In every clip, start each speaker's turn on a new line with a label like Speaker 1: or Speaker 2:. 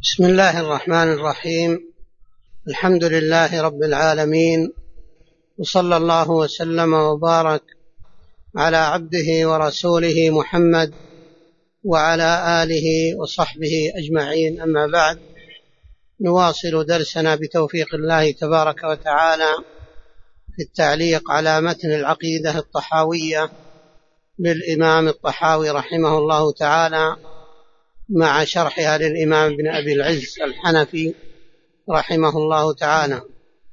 Speaker 1: بسم الله الرحمن الرحيم. الحمد لله رب العالمين، وصلى الله وسلم وبارك على عبده ورسوله محمد وعلى آله وصحبه أجمعين، أما بعد، نواصل درسنا بتوفيق الله تبارك وتعالى في التعليق على متن العقيدة الطحاوية للإمام الطحاوي رحمه الله تعالى، مع شرحها للإمام ابن أبي العز الحنفي رحمه الله تعالى.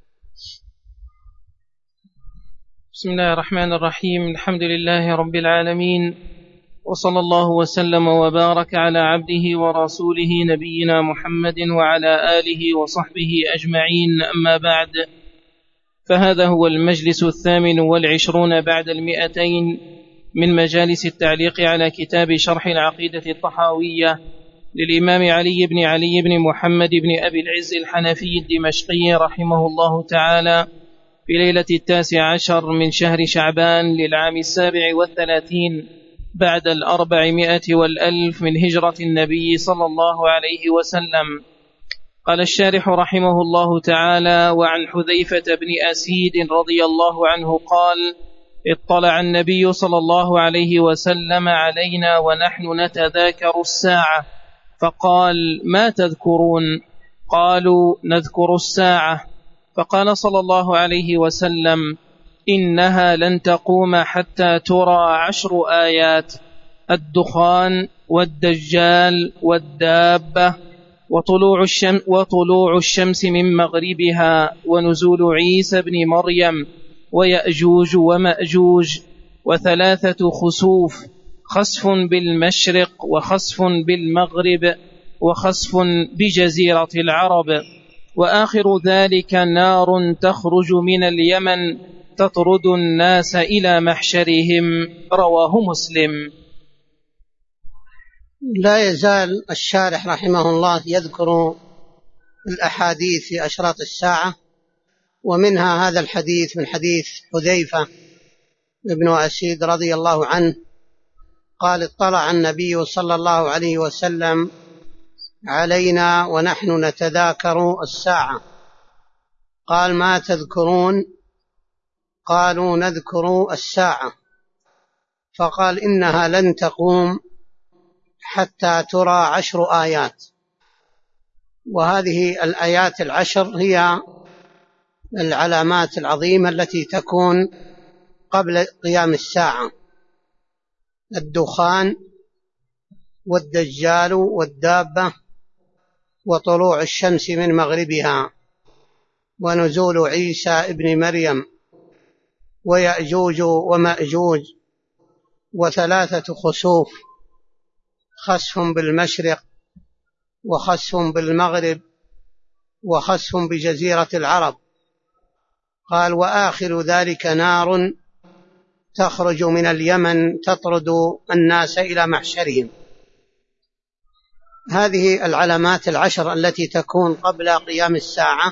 Speaker 2: بسم الله الرحمن الرحيم. الحمد لله رب العالمين، وصلى الله وسلم وبارك على عبده ورسوله نبينا محمد وعلى آله وصحبه أجمعين، أما بعد، فهذا هو المجلس 28 بعد 200 من مجالس التعليق على كتاب شرح العقيدة الطحاوية للإمام علي بن محمد بن أبي العز الحنفي الدمشقي رحمه الله تعالى، في ليلة 19 من شهر شعبان للعام 37 بعد 400 والألف من هجرة النبي صلى الله عليه وسلم. قال الشارح رحمه الله تعالى: وعن حذيفة بن أسيد رضي الله عنه قال: اطلع النبي صلى الله عليه وسلم علينا ونحن نتذاكر الساعة، فقال: ما تذكرون؟ قالوا: نذكر الساعة. فقال صلى الله عليه وسلم: إنها لن تقوم حتى ترى 10 آيات: الدخان والدجال والدابة وطلوع الشمس من مغربها ونزول عيسى بن مريم ويأجوج ومأجوج، و3 خسوف: خسف بالمشرق وخسف بالمغرب وخسف بجزيرة العرب، وآخر ذلك نار تخرج من اليمن تطرد الناس إلى محشرهم. رواه مسلم.
Speaker 1: لا يزال الشارح رحمه الله يذكر الأحاديث في أشراط الساعة، ومنها هذا الحديث من حديث حذيفة بن أسيد رضي الله عنه قال: اطلع النبي صلى الله عليه وسلم علينا ونحن نتذاكر الساعة، قال: ما تذكرون؟ قالوا: نذكر الساعة. فقال: إنها لن تقوم حتى ترى 10 آيات. وهذه الآيات 10 هي العلامات العظيمة التي تكون قبل قيام الساعة: الدخان والدجال والدابة وطلوع الشمس من مغربها ونزول عيسى ابن مريم ويأجوج ومأجوج، و3 خسوف: خسف بالمشرق وخسف بالمغرب وخسف بجزيرة العرب. قال: وآخر ذلك نار تخرج من اليمن تطرد الناس إلى محشرهم. هذه العلامات 10 التي تكون قبل قيام الساعة،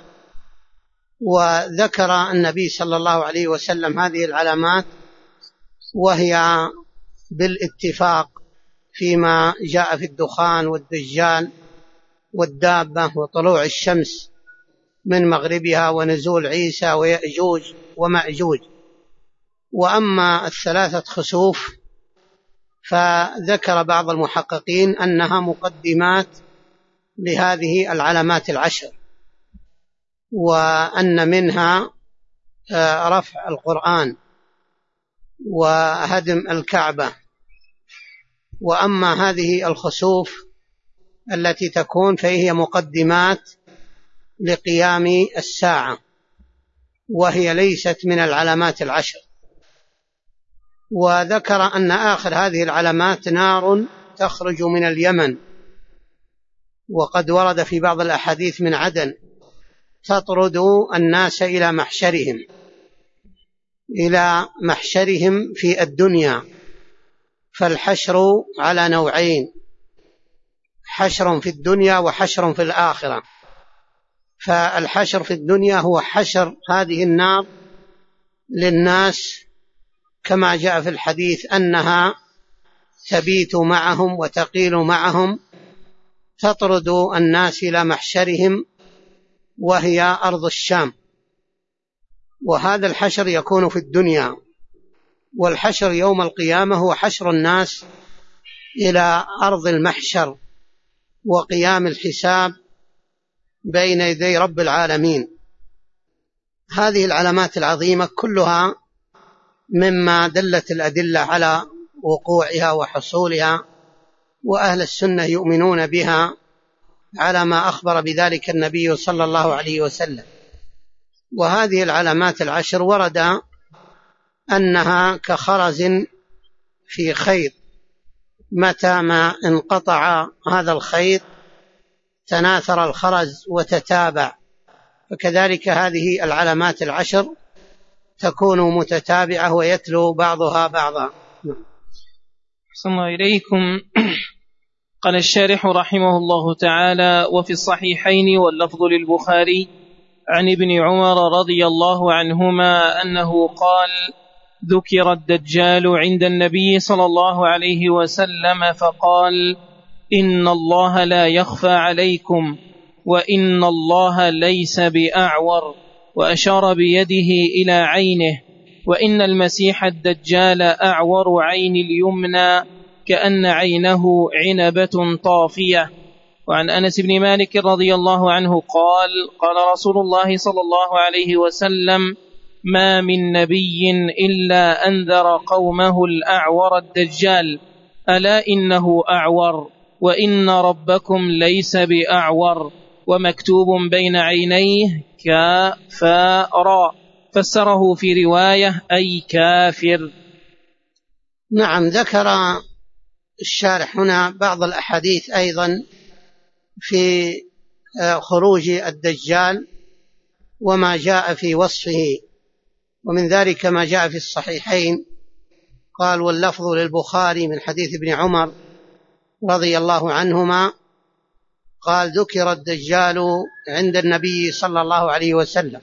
Speaker 1: وذكر النبي صلى الله عليه وسلم هذه العلامات، وهي بالاتفاق فيما جاء في الدخان والدجال والدابة وطلوع الشمس من مغربها ونزول عيسى ويأجوج ومأجوج. وأما 3 خسوف فذكر بعض المحققين أنها مقدمات لهذه العلامات 10، وأن منها رفع القرآن وهدم الكعبة. وأما هذه الخسوف التي تكون فهي مقدمات لقيام الساعة، وهي ليست من العلامات 10. وذكر أن آخر هذه العلامات نار تخرج من اليمن، وقد ورد في بعض الأحاديث من عدن، تطرد الناس إلى محشرهم في الدنيا. فالحشر على نوعين: حشر في الدنيا وحشر في الآخرة. فالحشر في الدنيا هو حشر هذه النار للناس، كما جاء في الحديث أنها تبيت معهم وتقيل معهم تطرد الناس إلى محشرهم وهي أرض الشام. وهذا الحشر يكون في الدنيا، والحشر يوم القيامة هو حشر الناس إلى أرض المحشر وقيام الحساب بين يدي رب العالمين. هذه العلامات العظيمة كلها مما دلت الأدلة على وقوعها وحصولها، وأهل السنة يؤمنون بها على ما أخبر بذلك النبي صلى الله عليه وسلم. وهذه العلامات العشر ورد أنها كخرز في خيط، متى ما انقطع هذا الخيط تناثر الخرز وتتابع، فكذلك هذه العلامات العشر تكون متتابعة ويتلو بعضها بعضا.
Speaker 2: أحسن الله إليكم. قال الشارح رحمه الله تعالى: وفي الصحيحين واللفظ للبخاري عن ابن عمر رضي الله عنهما أنه قال: ذكر الدجال عند النبي صلى الله عليه وسلم فقال: إن الله لا يخفى عليكم، وإن الله ليس بأعور، وأشار بيده إلى عينه، وإن المسيح الدجال أعور عين اليمنى كأن عينه عنبة طافية. وعن أنس بن مالك رضي الله عنه قال: قال رسول الله صلى الله عليه وسلم: ما من نبي إلا أنذر قومه الأعور الدجال، ألا إنه أعور، وإن ربكم ليس بأعور، ومكتوب بين عينيه كافر. فسره في رواية أي كافر.
Speaker 1: نعم، ذكر الشارح هنا بعض الأحاديث أيضا في خروج الدجال وما جاء في وصفه، ومن ذلك ما جاء في الصحيحين. قال: واللفظ للبخاري من حديث ابن عمر رضي الله عنهما قال: ذكر الدجال عند النبي صلى الله عليه وسلم.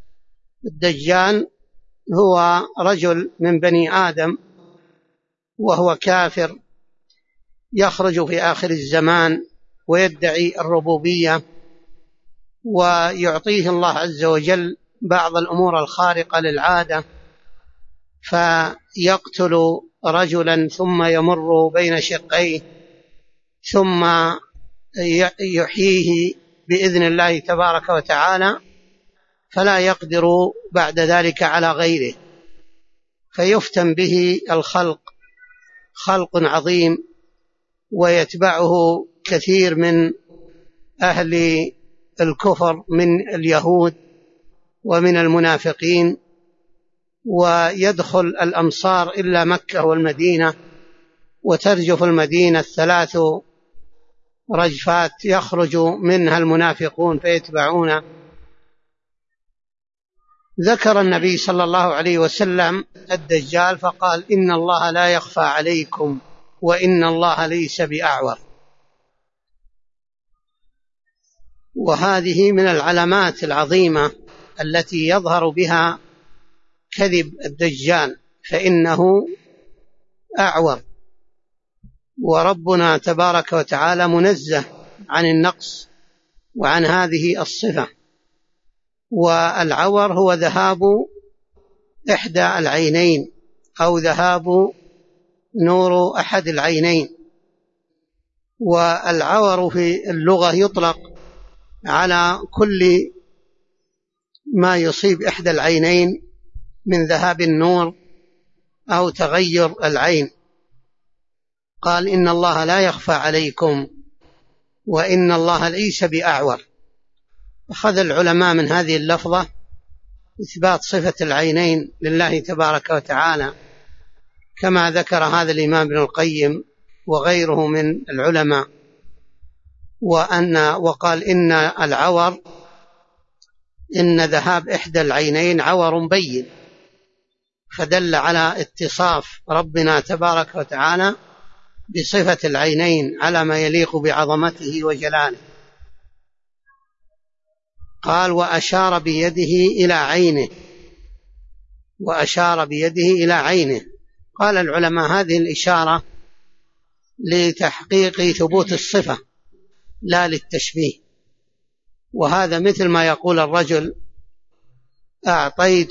Speaker 1: الدجال هو رجل من بني آدم وهو كافر، يخرج في آخر الزمان ويدعي الربوبية، ويعطيه الله عز وجل بعض الأمور الخارقة للعادة، فيقتل رجلا ثم يمر بين شقيه ثم يحييه بإذن الله تبارك وتعالى، فلا يقدر بعد ذلك على غيره، فيفتن به الخلق، خلق عظيم، ويتبعه كثير من أهل الكفر من اليهود ومن المنافقين، ويدخل الأمصار إلا مكة والمدينة، وترجف المدينة 3 رجفات يخرج منها المنافقون فيتبعونه. ذكر النبي صلى الله عليه وسلم الدجال فقال: إن الله لا يخفى عليكم، وإن الله ليس بأعور. وهذه من العلامات العظيمة التي يظهر بها كذب الدجال، فإنه أعور، وربنا تبارك وتعالى منزه عن النقص وعن هذه الصفة. والعور هو ذهاب إحدى العينين أو ذهاب نور أحد العينين. والعور في اللغة يطلق على كل ما يصيب إحدى العينين من ذهاب النور أو تغير العين. قال: إن الله لا يخفى عليكم، وإن الله ليس بأعور. أخذ العلماء من هذه اللفظة إثبات صفة العينين لله تبارك وتعالى، كما ذكر هذا الإمام ابن القيم وغيره من العلماء، وقال إن العور، إن ذهاب إحدى العينين عور بين، فدل على اتصاف ربنا تبارك وتعالى بصفة العينين على ما يليق بعظمته وجلاله. قال: وأشار بيده إلى عينه، وأشار بيده إلى عينه. قال العلماء: هذه الإشارة لتحقيق ثبوت الصفة، لا للتشبيه. وهذا مثل ما يقول الرجل: أعطيت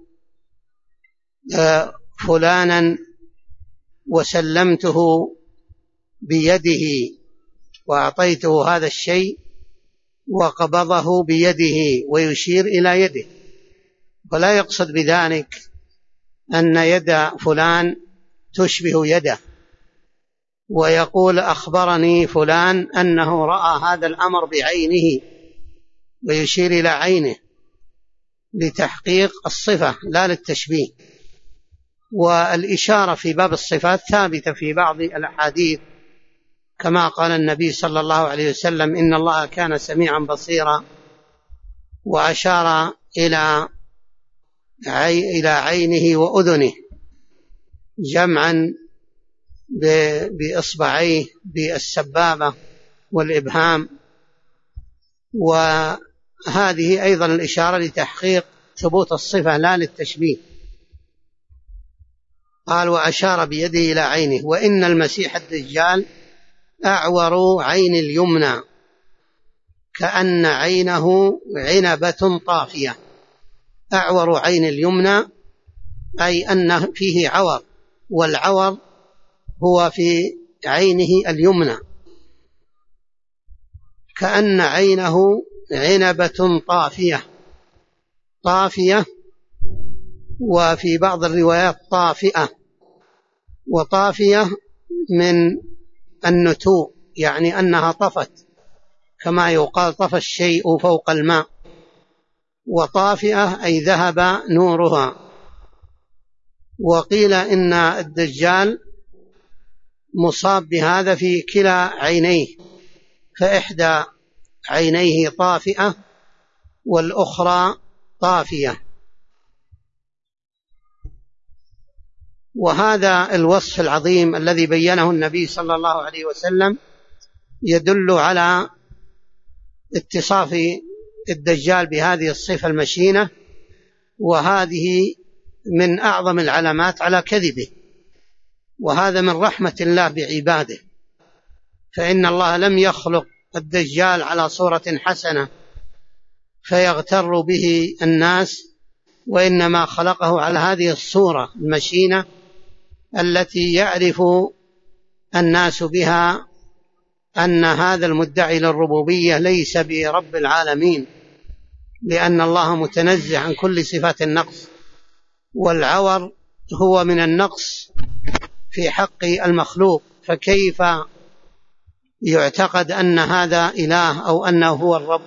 Speaker 1: فلانا وسلمته بيده، وأعطيته هذا الشيء وقبضه بيده، ويشير إلى يده، ولا يقصد بذلك أن يد فلان تشبه يده، ويقول: أخبرني فلان أنه رأى هذا الأمر بعينه، ويشير إلى عينه لتحقيق الصفة لا للتشبيه. والإشارة في باب الصفات ثابتة في بعض الأحاديث، كما قال النبي صلى الله عليه وسلم: إن الله كان سميعا بصيرا، وأشار إلى عينه وأذنه جمعا بإصبعيه بالسبابة والإبهام. وهذه أيضا الإشارة لتحقيق ثبوت الصفة لا للتشبيه. قال: وأشار بيده إلى عينه. وإن المسيح الدجال أعور عين اليمنى كأن عينه عنبة طافية. أعور عين اليمنى أي أن فيه عور، والعور هو في عينه اليمنى، كأن عينه عنبة طافية. طافية، وفي بعض الروايات طافئة. وطافية من النتوء، يعني أنها طفت، كما يقال: طفى الشيء فوق الماء. وطافئة أي ذهب نورها. وقيل إن الدجال مصاب بهذا في كلا عينيه، فإحدى عينيه طافئة والأخرى طافية. وهذا الوصف العظيم الذي بينه النبي صلى الله عليه وسلم يدل على اتصاف الدجال بهذه الصفة المشينة، وهذه من أعظم العلامات على كذبه. وهذا من رحمة الله بعباده، فإن الله لم يخلق الدجال على صورة حسنة فيغتر به الناس، وإنما خلقه على هذه الصورة المشينة التي يعرف الناس بها أن هذا المدعي للربوبية ليس برب العالمين، لأن الله متنزه عن كل صفات النقص، والعور هو من النقص في حق المخلوق، فكيف يعتقد أن هذا إله أو أنه هو الرب؟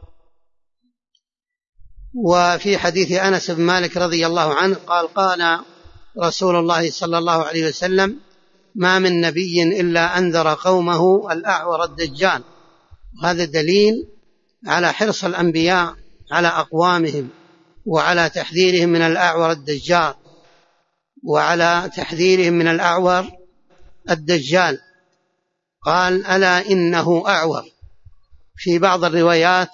Speaker 1: وفي حديث أنس بن مالك رضي الله عنه قال: قال رسول الله صلى الله عليه وسلم: ما من نبي إلا أنذر قومه الأعور الدجال. وهذا دليل على حرص الأنبياء على أقوامهم، وعلى تحذيرهم من الأعور الدجال، وعلى تحذيرهم من الأعور الدجال. قال: ألا إنه أعور. في بعض الروايات: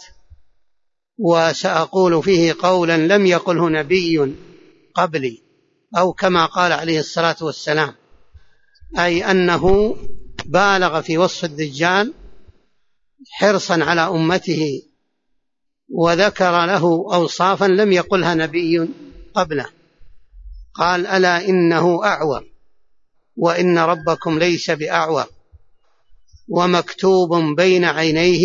Speaker 1: وسأقول فيه قولا لم يقله نبي قبلي، أو كما قال عليه الصلاة والسلام، أي أنه بالغ في وصف الدجال حرصا على أمته، وذكر له أوصافا لم يقلها نبي قبله. قال: ألا إنه أعور، وإن ربكم ليس بأعور، ومكتوب بين عينيه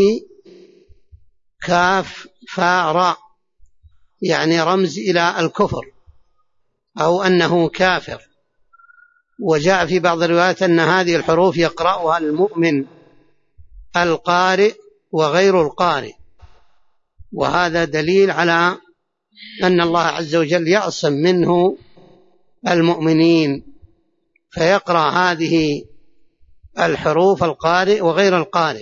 Speaker 1: كاف فاء راء، يعني رمز إلى الكفر أو أنه كافر. وجاء في بعض الروايات أن هذه الحروف يقرأها المؤمن القارئ وغير القارئ، وهذا دليل على أن الله عز وجل يعصم منه المؤمنين، فيقرأ هذه الحروف القارئ وغير القارئ.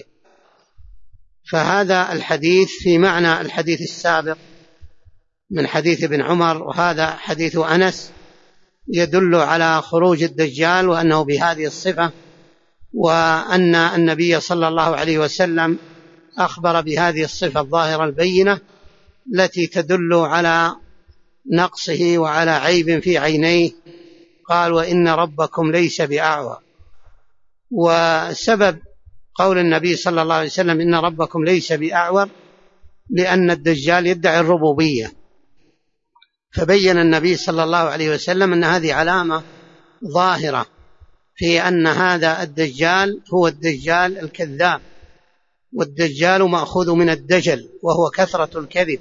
Speaker 1: فهذا الحديث في معنى الحديث السابق من حديث ابن عمر، وهذا حديث أنس، يدل على خروج الدجال وأنه بهذه الصفة، وأن النبي صلى الله عليه وسلم أخبر بهذه الصفة الظاهرة البينة التي تدل على نقصه وعلى عيب في عينيه. قال: وإن ربكم ليس بأعور. وسبب قول النبي صلى الله عليه وسلم إن ربكم ليس بأعور، لأن الدجال يدعي الربوبية، فبين النبي صلى الله عليه وسلم أن هذه علامة ظاهرة في أن هذا الدجال هو الدجال الكذاب، والدجال مأخوذ من الدجل وهو كثرة الكذب.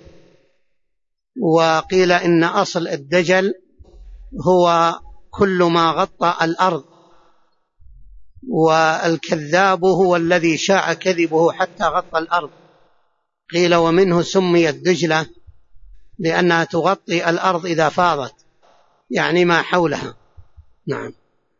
Speaker 1: وقيل إن أصل الدجل هو كل ما غطى الأرض، والكذاب هو الذي شاع كذبه حتى غطى الأرض. قيل ومنه سميت دجلة لأنها تغطي الأرض إذا فاضت، يعني ما حولها. نعم.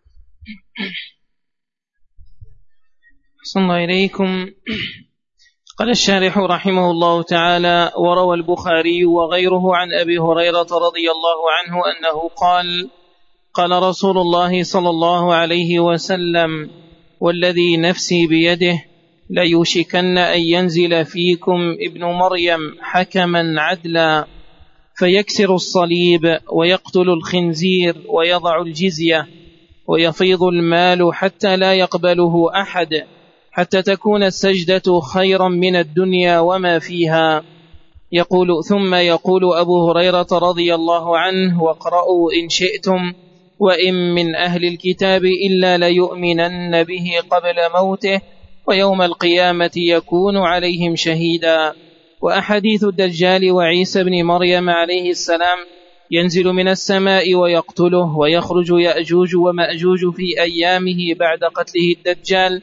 Speaker 2: أحسن الله إليكم. قال الشارح رحمه الله تعالى: وروى البخاري وغيره عن أبي هريرة رضي الله عنه أنه قال: قال رسول الله صلى الله عليه وسلم: والذي نفسي بيده ليوشكن أن ينزل فيكم ابن مريم حكما عدلا فيكسر الصليب ويقتل الخنزير ويضع الجزية ويفيض المال حتى لا يقبله أحد، حتى تكون السجدة خيرا من الدنيا وما فيها. ثم يقول أبو هريرة رضي الله عنه: واقرأوا إن شئتم: وإن من أهل الكتاب إلا ليؤمنن به قبل موته ويوم القيامة يكون عليهم شهيدا. وأحاديث الدجال وعيسى بن مريم عليه السلام: ينزل من السماء ويقتله ويخرج يأجوج ومأجوج في أيامه بعد قتله الدجال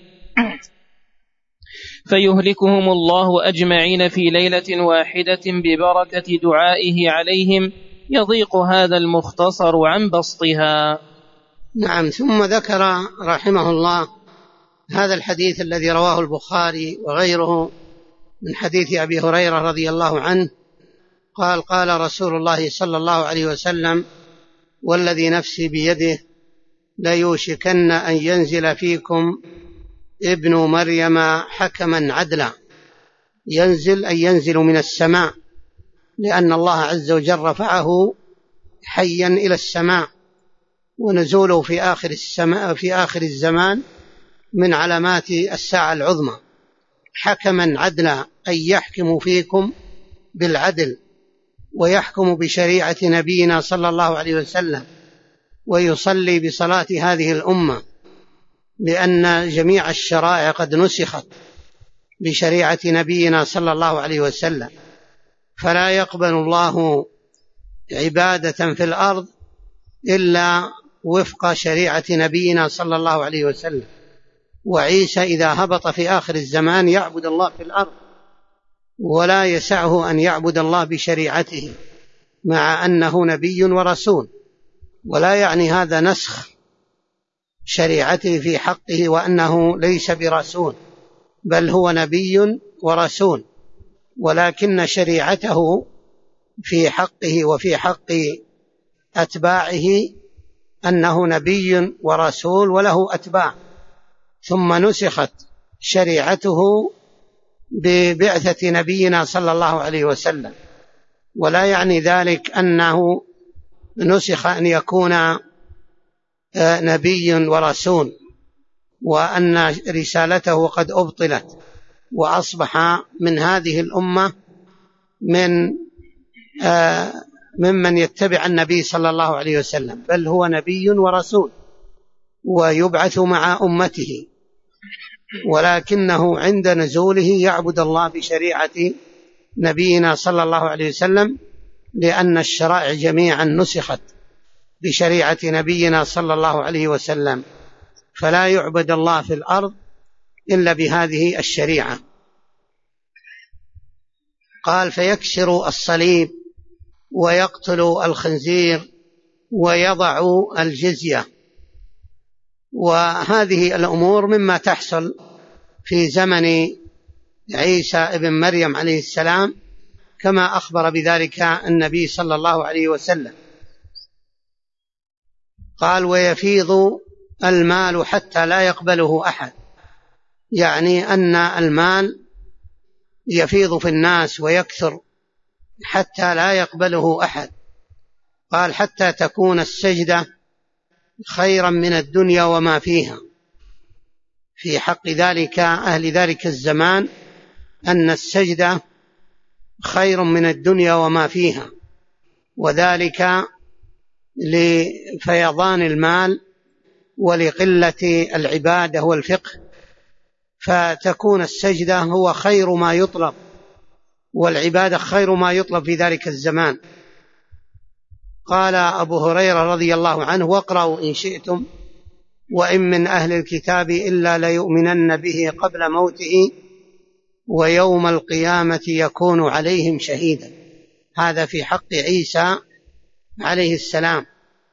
Speaker 2: فيهلكهم الله أجمعين في ليلة واحدة ببركة دعائه عليهم، يضيق هذا المختصر عن بسطها.
Speaker 1: نعم. ثم ذكر رحمه الله هذا الحديث الذي رواه البخاري وغيره من حديث أبي هريرة رضي الله عنه قال: قال رسول الله صلى الله عليه وسلم: والذي نفسي بيده ليوشكن أن ينزل فيكم ابن مريم حكما عدلا. ينزل أي ينزل من السماء، لأن الله عز وجل رفعه حيا إلى السماء، ونزوله في آخر الزمان من علامات الساعة العظمى. حكما عدلا أي يحكم فيكم بالعدل، ويحكم بشريعة نبينا صلى الله عليه وسلم، ويصلي بصلاة هذه الأمة، لأن جميع الشرائع قد نسخت بشريعة نبينا صلى الله عليه وسلم، فلا يقبل الله عبادة في الأرض إلا وفق شريعة نبينا صلى الله عليه وسلم. وعيسى إذا هبط في آخر الزمان يعبد الله في الأرض، ولا يسعه أن يعبد الله بشريعته، مع أنه نبي ورسول، ولا يعني هذا نسخ شريعته في حقه وأنه ليس برسول، بل هو نبي ورسول، ولكن شريعته في حقه وفي حق أتباعه أنه نبي ورسول وله أتباع، ثم نسخت شريعته ببعثة نبينا صلى الله عليه وسلم. ولا يعني ذلك أنه نسخ أن يكون نبي ورسول، وأن رسالته قد أبطلت وأصبح من هذه الأمة ممن يتبع النبي صلى الله عليه وسلم، بل هو نبي ورسول ويبعث مع أمته، ولكنه عند نزوله يعبد الله بشريعة نبينا صلى الله عليه وسلم، لأن الشرائع جميعا نسخت بشريعة نبينا صلى الله عليه وسلم، فلا يعبد الله في الأرض إلا بهذه الشريعة. قال: فيكسر الصليب ويقتل الخنزير ويضع الجزية. وهذه الأمور مما تحصل في زمن عيسى ابن مريم عليه السلام، كما أخبر بذلك النبي صلى الله عليه وسلم. قال: ويفيض المال حتى لا يقبله أحد، يعني أن المال يفيض في الناس ويكثر حتى لا يقبله أحد. قال: حتى تكون السجدة خيرا من الدنيا وما فيها. في حق أهل ذلك الزمان أن السجدة خير من الدنيا وما فيها، وذلك لفيضان المال ولقلة العبادة والفقه، فتكون السجدة هو خير ما يطلب، والعبادة خير ما يطلب في ذلك الزمان. قال أبو هريرة رضي الله عنه: واقرأوا إن شئتم وإن من أهل الكتاب إلا ليؤمنن به قبل موته ويوم القيامة يكون عليهم شهيدا. هذا في حق عيسى عليه السلام،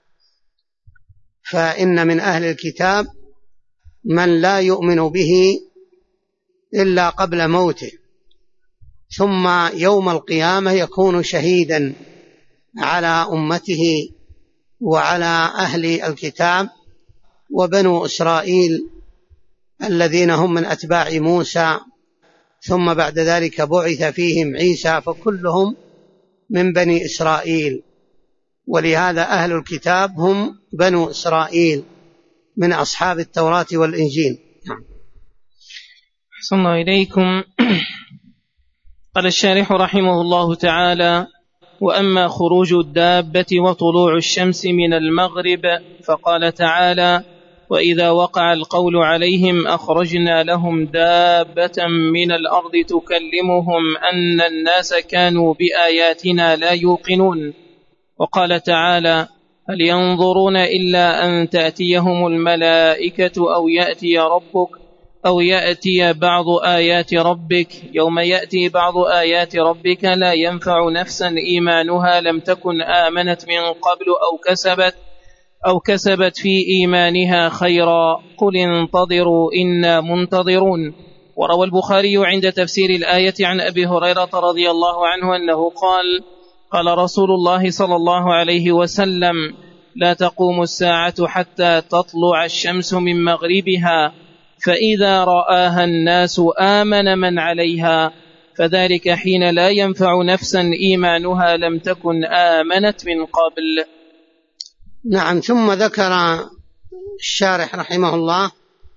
Speaker 1: فإن من أهل الكتاب من لا يؤمن به إلا قبل موته، ثم يوم القيامة يكون شهيدا على أمته وعلى أهل الكتاب وبنو إسرائيل الذين هم من أتباع موسى، ثم بعد ذلك بعث فيهم عيسى، فكلهم من بني إسرائيل، ولهذا أهل الكتاب هم بنو إسرائيل من أصحاب التوراة والإنجيل.
Speaker 2: أحسن الله إليكم. قال الشارح رحمه الله تعالى: وأما خروج الدابة وطلوع الشمس من المغرب فقال تعالى: وإذا وقع القول عليهم أخرجنا لهم دابة من الأرض تكلمهم أن الناس كانوا بآياتنا لا يوقنون. وقال تعالى: هل ينظرون إلا أن تأتيهم الملائكة أو يأتي بعض آيات ربك يوم يأتي بعض آيات ربك لا ينفع نفسا إيمانها لم تكن آمنت من قبل أو كسبت في إيمانها خيرا قل انتظروا إنا منتظرون. وروى البخاري عند تفسير الآية عن أبي هريرة رضي الله عنه أنه قال رسول الله صلى الله عليه وسلم: لا تقوم الساعة حتى تطلع الشمس من مغربها، فإذا رآها الناس آمن من عليها، فذلك حين لا ينفع نفسا إيمانها لم تكن آمنت من قبل.
Speaker 1: نعم. ثم ذكر الشارح رحمه الله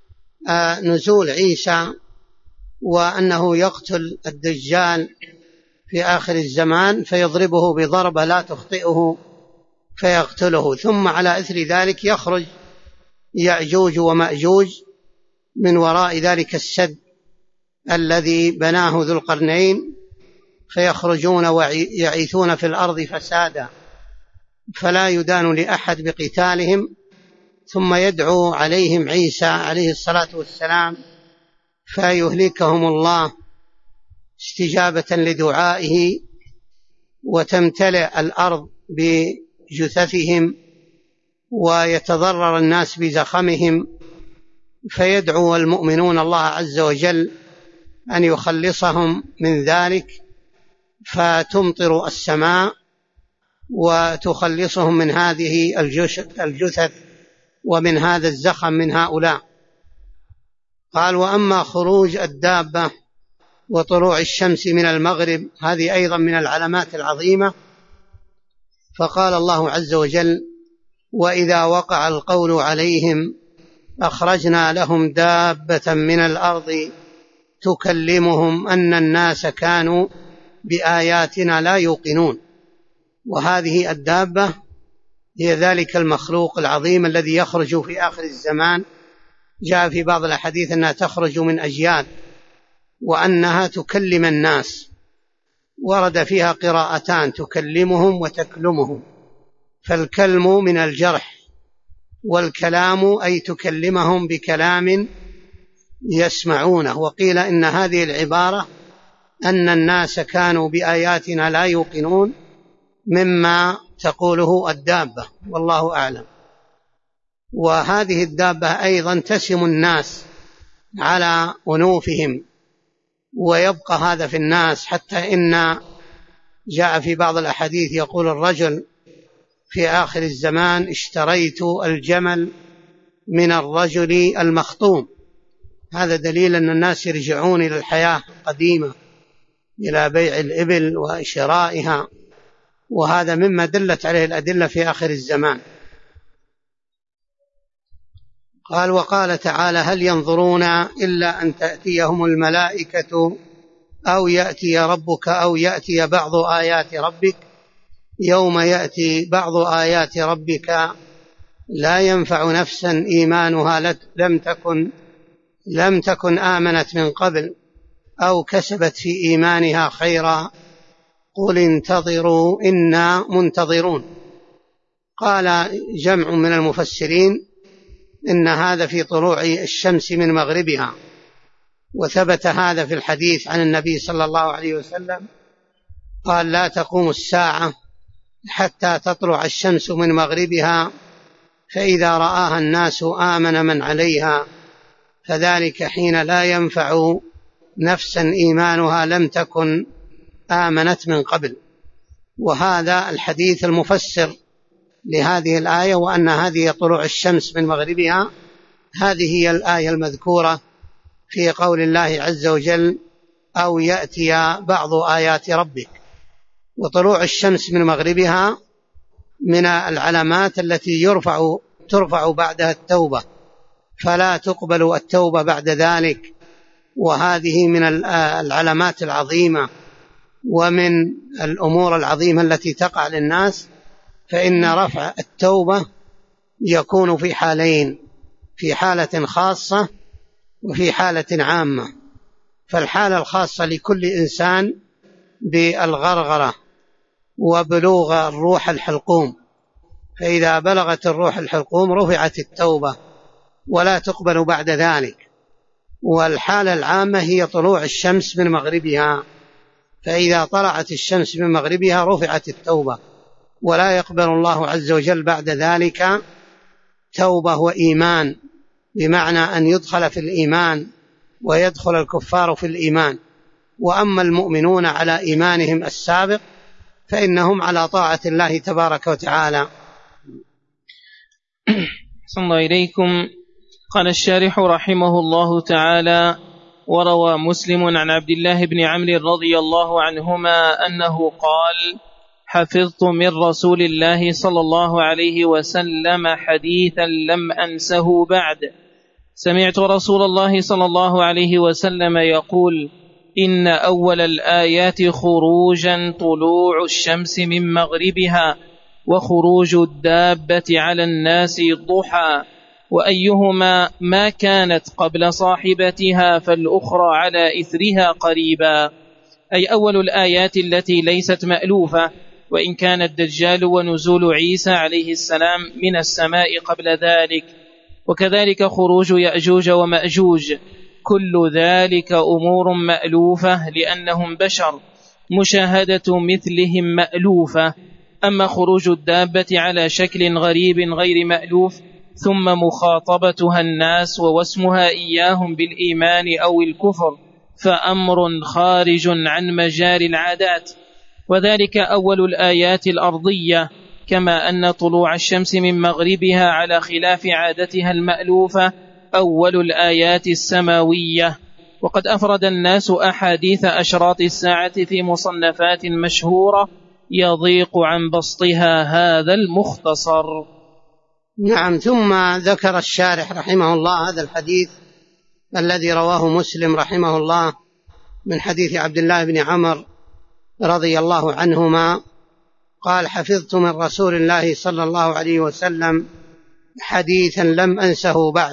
Speaker 1: نزول عيسى، وأنه يقتل الدجال في آخر الزمان فيضربه بضربة لا تخطئه فيقتله، ثم على إثر ذلك يخرج يأجوج ومأجوج من وراء ذلك السد الذي بناه ذو القرنين، فيخرجون ويعيثون في الأرض فسادا، فلا يدان لأحد بقتالهم، ثم يدعو عليهم عيسى عليه الصلاة والسلام فيهلكهم الله استجابة لدعائه، وتمتلئ الأرض بجثثهم ويتضرر الناس بزخمهم، فيدعو المؤمنون الله عز وجل أن يخلصهم من ذلك، فتمطر السماء وتخلصهم من هذه الجثث ومن هذا الزخم من هؤلاء. قال: وأما خروج الدابة وطلوع الشمس من المغرب، هذه أيضا من العلامات العظيمة. فقال الله عز وجل: وإذا وقع القول عليهم أخرجنا لهم دابة من الأرض تكلمهم أن الناس كانوا بآياتنا لا يوقنون. وهذه الدابة هي ذلك المخلوق العظيم الذي يخرج في آخر الزمان. جاء في بعض الأحاديث أنها تخرج من أجيال وأنها تكلم الناس، ورد فيها قراءتان: تكلمهم وتكلمهم، فالكلم من الجرح، والكلام أي تكلمهم بكلام يسمعونه. وقيل إن هذه العبارة أن الناس كانوا بآياتنا لا يوقنون مما تقوله الدابة، والله أعلم. وهذه الدابة أيضا تسم الناس على أنوفهم، ويبقى هذا في الناس، حتى إن جاء في بعض الأحاديث يقول الرجل في آخر الزمان: اشتريت الجمل من الرجل المخطوم. هذا دليل أن الناس يرجعون إلى الحياة القديمة، إلى بيع الإبل وشرائها، وهذا مما دلت عليه الأدلة في آخر الزمان. قال: وقال تعالى: هل ينظرون إلا أن تأتيهم الملائكة أو يأتي ربك أو يأتي بعض آيات ربك يوم يأتي بعض آيات ربك لا ينفع نفسا إيمانها لم تكن آمنت من قبل أو كسبت في إيمانها خيرا قل انتظروا إنا منتظرون. قال جمع من المفسرين إن هذا في طلوع الشمس من مغربها، وثبت هذا في الحديث عن النبي صلى الله عليه وسلم قال: لا تقوم الساعة حتى تطلع الشمس من مغربها، فإذا رآها الناس آمن من عليها، فذلك حين لا ينفع نفسا إيمانها لم تكن آمنت من قبل. وهذا الحديث المفسر لهذه الآية، وأن هذه طلوع الشمس من مغربها هذه هي الآية المذكورة في قول الله عز وجل: أو يأتي بعض آيات ربك. وطلوع الشمس من مغربها من العلامات التي ترفع بعدها التوبة، فلا تقبل التوبة بعد ذلك، وهذه من العلامات العظيمة ومن الأمور العظيمة التي تقع للناس. فإن رفع التوبة يكون في حالين: في حالة خاصة وفي حالة عامة. فالحالة الخاصة لكل إنسان بالغرغرة وبلوغ الروح الحلقوم، فإذا بلغت الروح الحلقوم رفعت التوبة ولا تقبل بعد ذلك. والحالة العامة هي طلوع الشمس من مغربها، فإذا طلعت الشمس من مغربها رفعت التوبة ولا يقبل الله عز وجل بعد ذلك توبة وإيمان، بمعنى أن يدخل في الإيمان ويدخل الكفار في الإيمان. وأما المؤمنون على إيمانهم السابق فإنهم على طاعة الله تبارك وتعالى.
Speaker 2: صلى الله إليكم. قال الشارح رحمه الله تعالى: وروى مسلم عن عبد الله بن عمرو رضي الله عنهما أنه قال: حفظت من رسول الله صلى الله عليه وسلم حديثا لم أنسه بعد. سمعت رسول الله صلى الله عليه وسلم يقول: إن أول الآيات خروجا طلوع الشمس من مغربها، وخروج الدابة على الناس ضحى، وأيهما ما كانت قبل صاحبتها فالأخرى على إثرها قريبا. أي أول الآيات التي ليست مألوفة، وإن كان الدجال ونزول عيسى عليه السلام من السماء قبل ذلك، وكذلك خروج يأجوج ومأجوج، كل ذلك أمور مألوفة لأنهم بشر، مشاهدة مثلهم مألوفة. أما خروج الدابة على شكل غريب غير مألوف ثم مخاطبتها الناس ووسمها إياهم بالإيمان أو الكفر فأمر خارج عن مجال العادات، وذلك أول الآيات الأرضية، كما أن طلوع الشمس من مغربها على خلاف عادتها المألوفة أول الآيات السماوية. وقد أفرد الناس أحاديث أشراط الساعة في مصنفات مشهورة يضيق عن بسطها هذا المختصر.
Speaker 1: نعم. ثم ذكر الشارح رحمه الله هذا الحديث الذي رواه مسلم رحمه الله من حديث عبد الله بن عمرو رضي الله عنهما قال: حفظت من رسول الله صلى الله عليه وسلم حديثا لم أنسه بعد.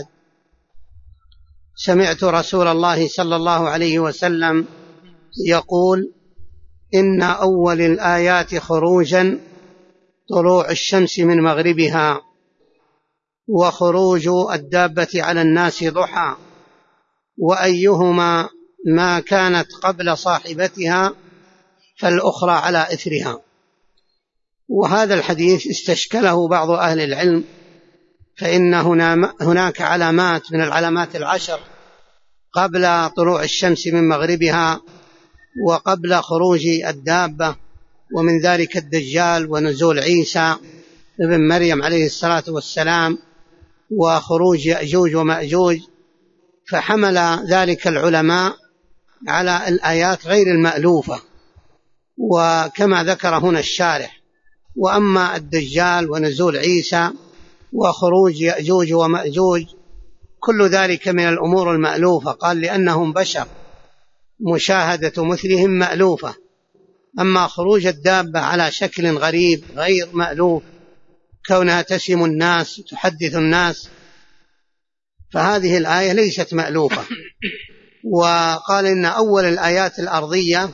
Speaker 1: سمعت رسول الله صلى الله عليه وسلم يقول: إن أول الآيات خروجا طلوع الشمس من مغربها، وخروج الدابة على الناس ضحى، وأيهما ما كانت قبل صاحبتها فالأخرى على إثرها. وهذا الحديث استشكله بعض أهل العلم، فإن هناك علامات من العلامات العشر قبل طلوع الشمس من مغربها وقبل خروج الدابة، ومن ذلك الدجال ونزول عيسى ابن مريم عليه الصلاة والسلام وخروج يأجوج ومأجوج، فحمل ذلك العلماء على الآيات غير المألوفة، وكما ذكر هنا الشارح. وأما الدجال ونزول عيسى وخروج يأجوج ومأجوج كل ذلك من الأمور المألوفة. قال لأنهم بشر، مشاهدة مثلهم مألوفة. أما خروج الدابة على شكل غريب غير مألوف، كونها تسم الناس تحدث الناس، فهذه الآية ليست مألوفة. وقال إن أول الآيات الأرضية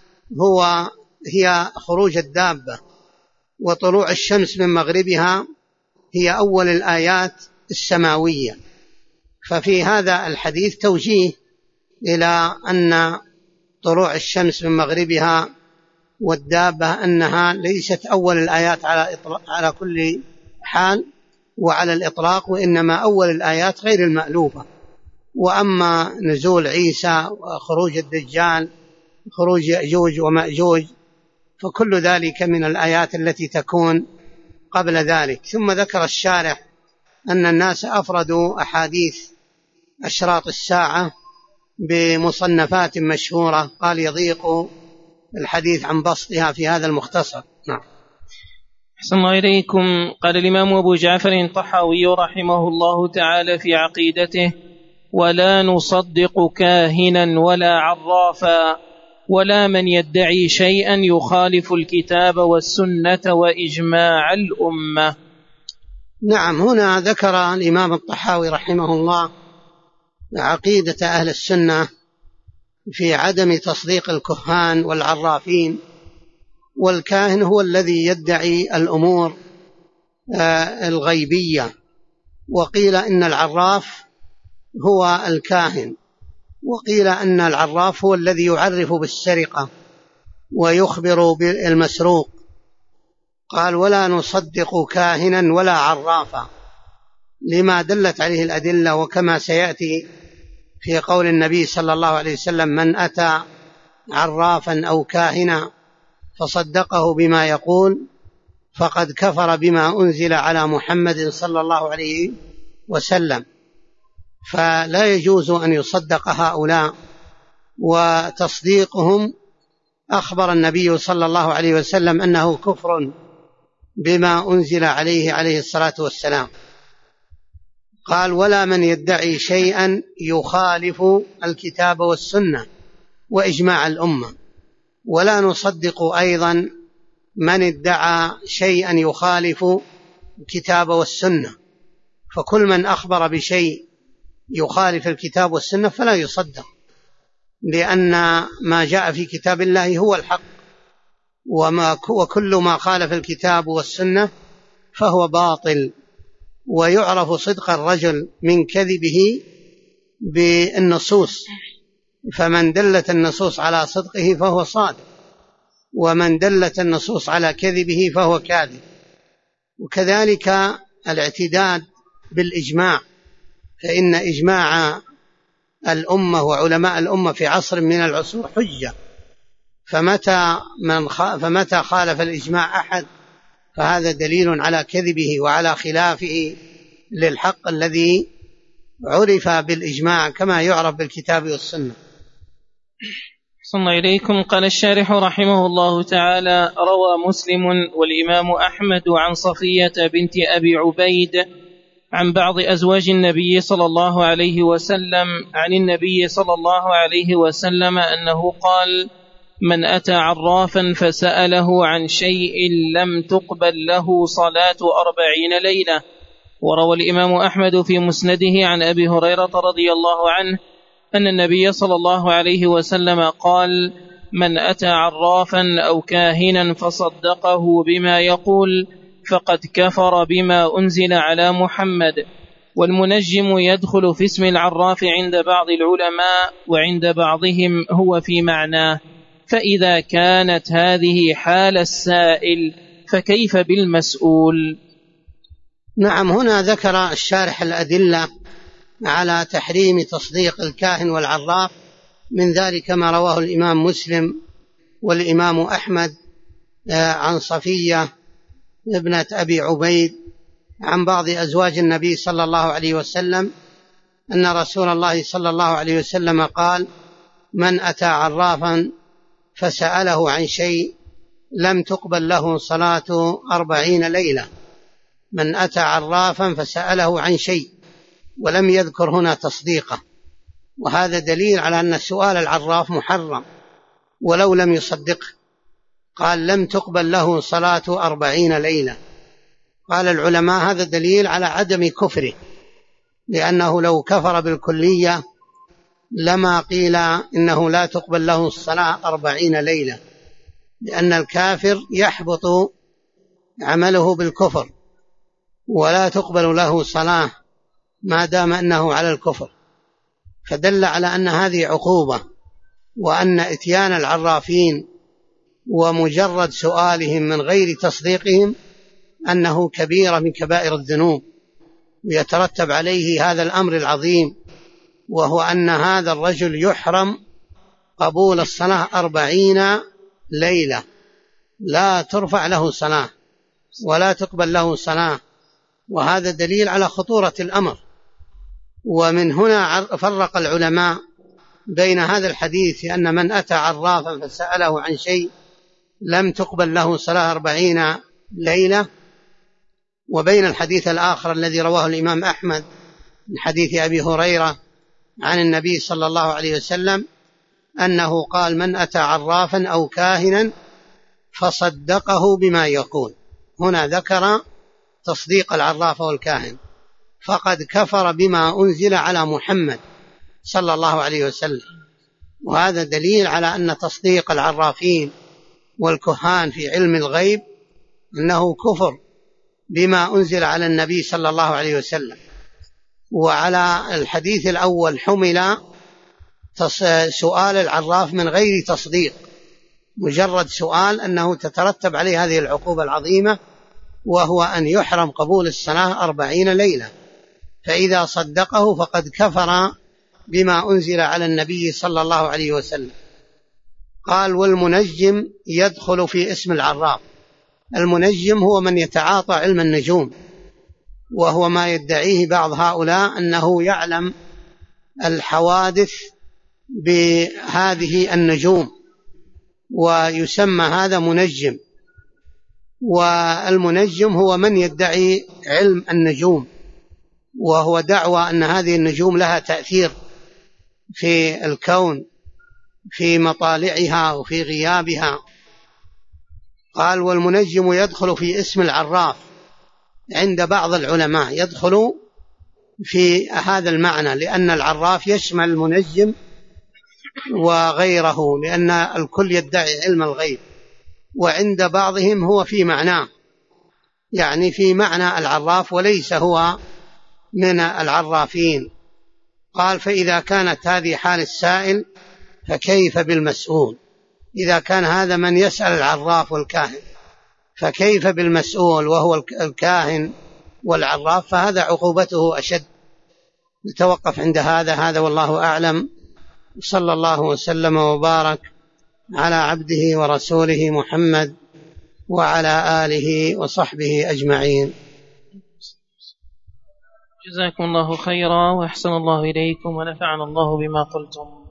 Speaker 1: هي خروج الدابة، وطلوع الشمس من مغربها هي أول الآيات السماوية. ففي هذا الحديث توجيه إلى أن طلوع الشمس من مغربها والدابة أنها ليست أول الآيات على كل حال وعلى الإطلاق، وإنما أول الآيات غير المألوفة. وأما نزول عيسى وخروج الدجال خروج يأجوج ومأجوج فكل ذلك من الآيات التي تكون قبل ذلك. ثم ذكر الشارح أن الناس أفردوا أحاديث أشراط الساعة بمصنفات مشهورة، قال يضيق الحديث عن بسطها في هذا المختصر. نعم.
Speaker 2: أحسن الله إليكم. قال الإمام أبو جعفر الطحاوي رحمه الله تعالى في عقيدته: ولا نصدق كاهنا ولا عرافا ولا من يدعي شيئا يخالف الكتاب والسنة وإجماع الأمة.
Speaker 1: نعم، هنا ذكر الإمام الطحاوي رحمه الله عقيدة أهل السنة في عدم تصديق الكهان والعرافين. والكاهن هو الذي يدعي الأمور الغيبية، وقيل إن العراف هو الكاهن، وقيل أن العراف هو الذي يعرف بالسرقة ويخبر بالمسروق. قال ولا نصدق كاهنا ولا عرافا لما دلت عليه الأدلة، وكما سيأتي في قول النبي صلى الله عليه وسلم: من أتى عرافا أو كاهنا فصدقه بما يقول فقد كفر بما أنزل على محمد صلى الله عليه وسلم. فلا يجوز أن يصدق هؤلاء، وتصديقهم أخبر النبي صلى الله عليه وسلم أنه كفر بما أنزل عليه الصلاة والسلام. قال ولا من يدعي شيئا يخالف الكتاب والسنة وإجماع الأمة. ولا نصدق أيضا من ادعى شيئا يخالف الكتاب والسنة، فكل من أخبر بشيء يخالف الكتاب والسنة فلا يصدق، لأن ما جاء في كتاب الله هو الحق، وكل ما خالف الكتاب والسنة فهو باطل. ويعرف صدق الرجل من كذبه بالنصوص، فمن دلت النصوص على صدقه فهو صادق، ومن دلت النصوص على كذبه فهو كاذب. وكذلك الاعتداد بالإجماع، فإن إجماع الأمة وعلماء الأمة في عصر من العصور حجة، فمتى خالف الإجماع أحد فهذا دليل على كذبه وعلى خلافه للحق الذي عرف بالإجماع كما يعرف بالكتاب والسنة.
Speaker 2: صلى الله إليكم. قال الشارح رحمه الله تعالى: روى مسلم والإمام أحمد عن صفية بنت أبي عبيد عن بعض أزواج النبي صلى الله عليه وسلم عن النبي صلى الله عليه وسلم أنه قال: من أتى عرافا فسأله عن شيء لم تقبل له صلاة 40 ليلة. وروى الإمام أحمد في مسنده عن أبي هريرة رضي الله عنه أن النبي صلى الله عليه وسلم قال: من أتى عرافا أو كاهنا فصدقه بما يقول فقد كفر بما أنزل على محمد. والمنجم يدخل في اسم العراف عند بعض العلماء، وعند بعضهم هو في معناه. فإذا كانت هذه حال السائل فكيف بالمسؤول؟
Speaker 1: نعم، هنا ذكر الشارح الأدلة على تحريم تصديق الكاهن والعراف، من ذلك ما رواه الإمام مسلم والإمام أحمد عن صفية ابنة أبي عبيد عن بعض أزواج النبي صلى الله عليه وسلم أن رسول الله صلى الله عليه وسلم قال: من أتى عرافا فسأله عن شيء لم تقبل له صلاة 40 ليلة. من أتى عرافا فسأله عن شيء، ولم يذكر هنا تصديقه، وهذا دليل على أن سؤال العراف محرم ولو لم يصدقه. قال لم تقبل له صلاة 40 ليلة. قال العلماء هذا دليل على عدم كفره، لأنه لو كفر بالكلية لما قيل إنه لا تقبل له الصلاة 40 ليلة، لأن الكافر يحبط عمله بالكفر ولا تقبل له صلاة ما دام أنه على الكفر، فدل على أن هذه عقوبة، وأن إتيان العرافين ومجرد سؤالهم من غير تصديقهم أنه كبيرة من كبائر الذنوب، ويترتب عليه هذا الأمر العظيم، وهو أن هذا الرجل يحرم قبول الصلاة 40 ليلة، لا ترفع له صلاة ولا تقبل له صلاة، وهذا دليل على خطورة الأمر. ومن هنا فرق العلماء بين هذا الحديث أن من أتى عرافا فسأله عن شيء لم تقبل له صلاة 40 ليلة، وبين الحديث الآخر الذي رواه الإمام أحمد من حديث أبي هريرة عن النبي صلى الله عليه وسلم أنه قال من أتى عرافا أو كاهنا فصدقه بما يقول. هنا ذكر تصديق العراف والكاهن، فقد كفر بما أنزل على محمد صلى الله عليه وسلم، وهذا دليل على أن تصديق العرافين والكهان في علم الغيب أنه كفر بما أنزل على النبي صلى الله عليه وسلم. وعلى الحديث الأول حمل سؤال العراف من غير تصديق، مجرد سؤال أنه تترتب عليه هذه العقوبة العظيمة، وهو أن يحرم قبول الصلاة 40 ليلة، فإذا صدقه فقد كفر بما أنزل على النبي صلى الله عليه وسلم. قال والمنجم يدخل في اسم العراف. المنجم هو من يتعاطى علم النجوم، وهو ما يدعيه بعض هؤلاء أنه يعلم الحوادث بهذه النجوم، ويسمى هذا منجم. والمنجم هو من يدعي علم النجوم، وهو دعوى أن هذه النجوم لها تأثير في الكون في مطالعها وفي غيابها. قال والمنجم يدخل في اسم العراف عند بعض العلماء، يدخل في هذا المعنى، لأن العراف يشمل المنجم وغيره، لأن الكل يدعي علم الغيب، وعند بعضهم هو في معناه، يعني في معنى العراف وليس هو من العرافين. قال فإذا كانت هذه حال السائل فكيف بالمسؤول؟ إذا كان هذا من يسأل العراف والكاهن، فكيف بالمسؤول وهو الكاهن والعراف؟ فهذا عقوبته أشد. نتوقف عند هذا والله أعلم. صلى الله وسلم وبارك على عبده ورسوله محمد وعلى آله وصحبه أجمعين.
Speaker 2: جزاكم الله خيرا وأحسن الله إليكم ونفعنا الله بما قلتم.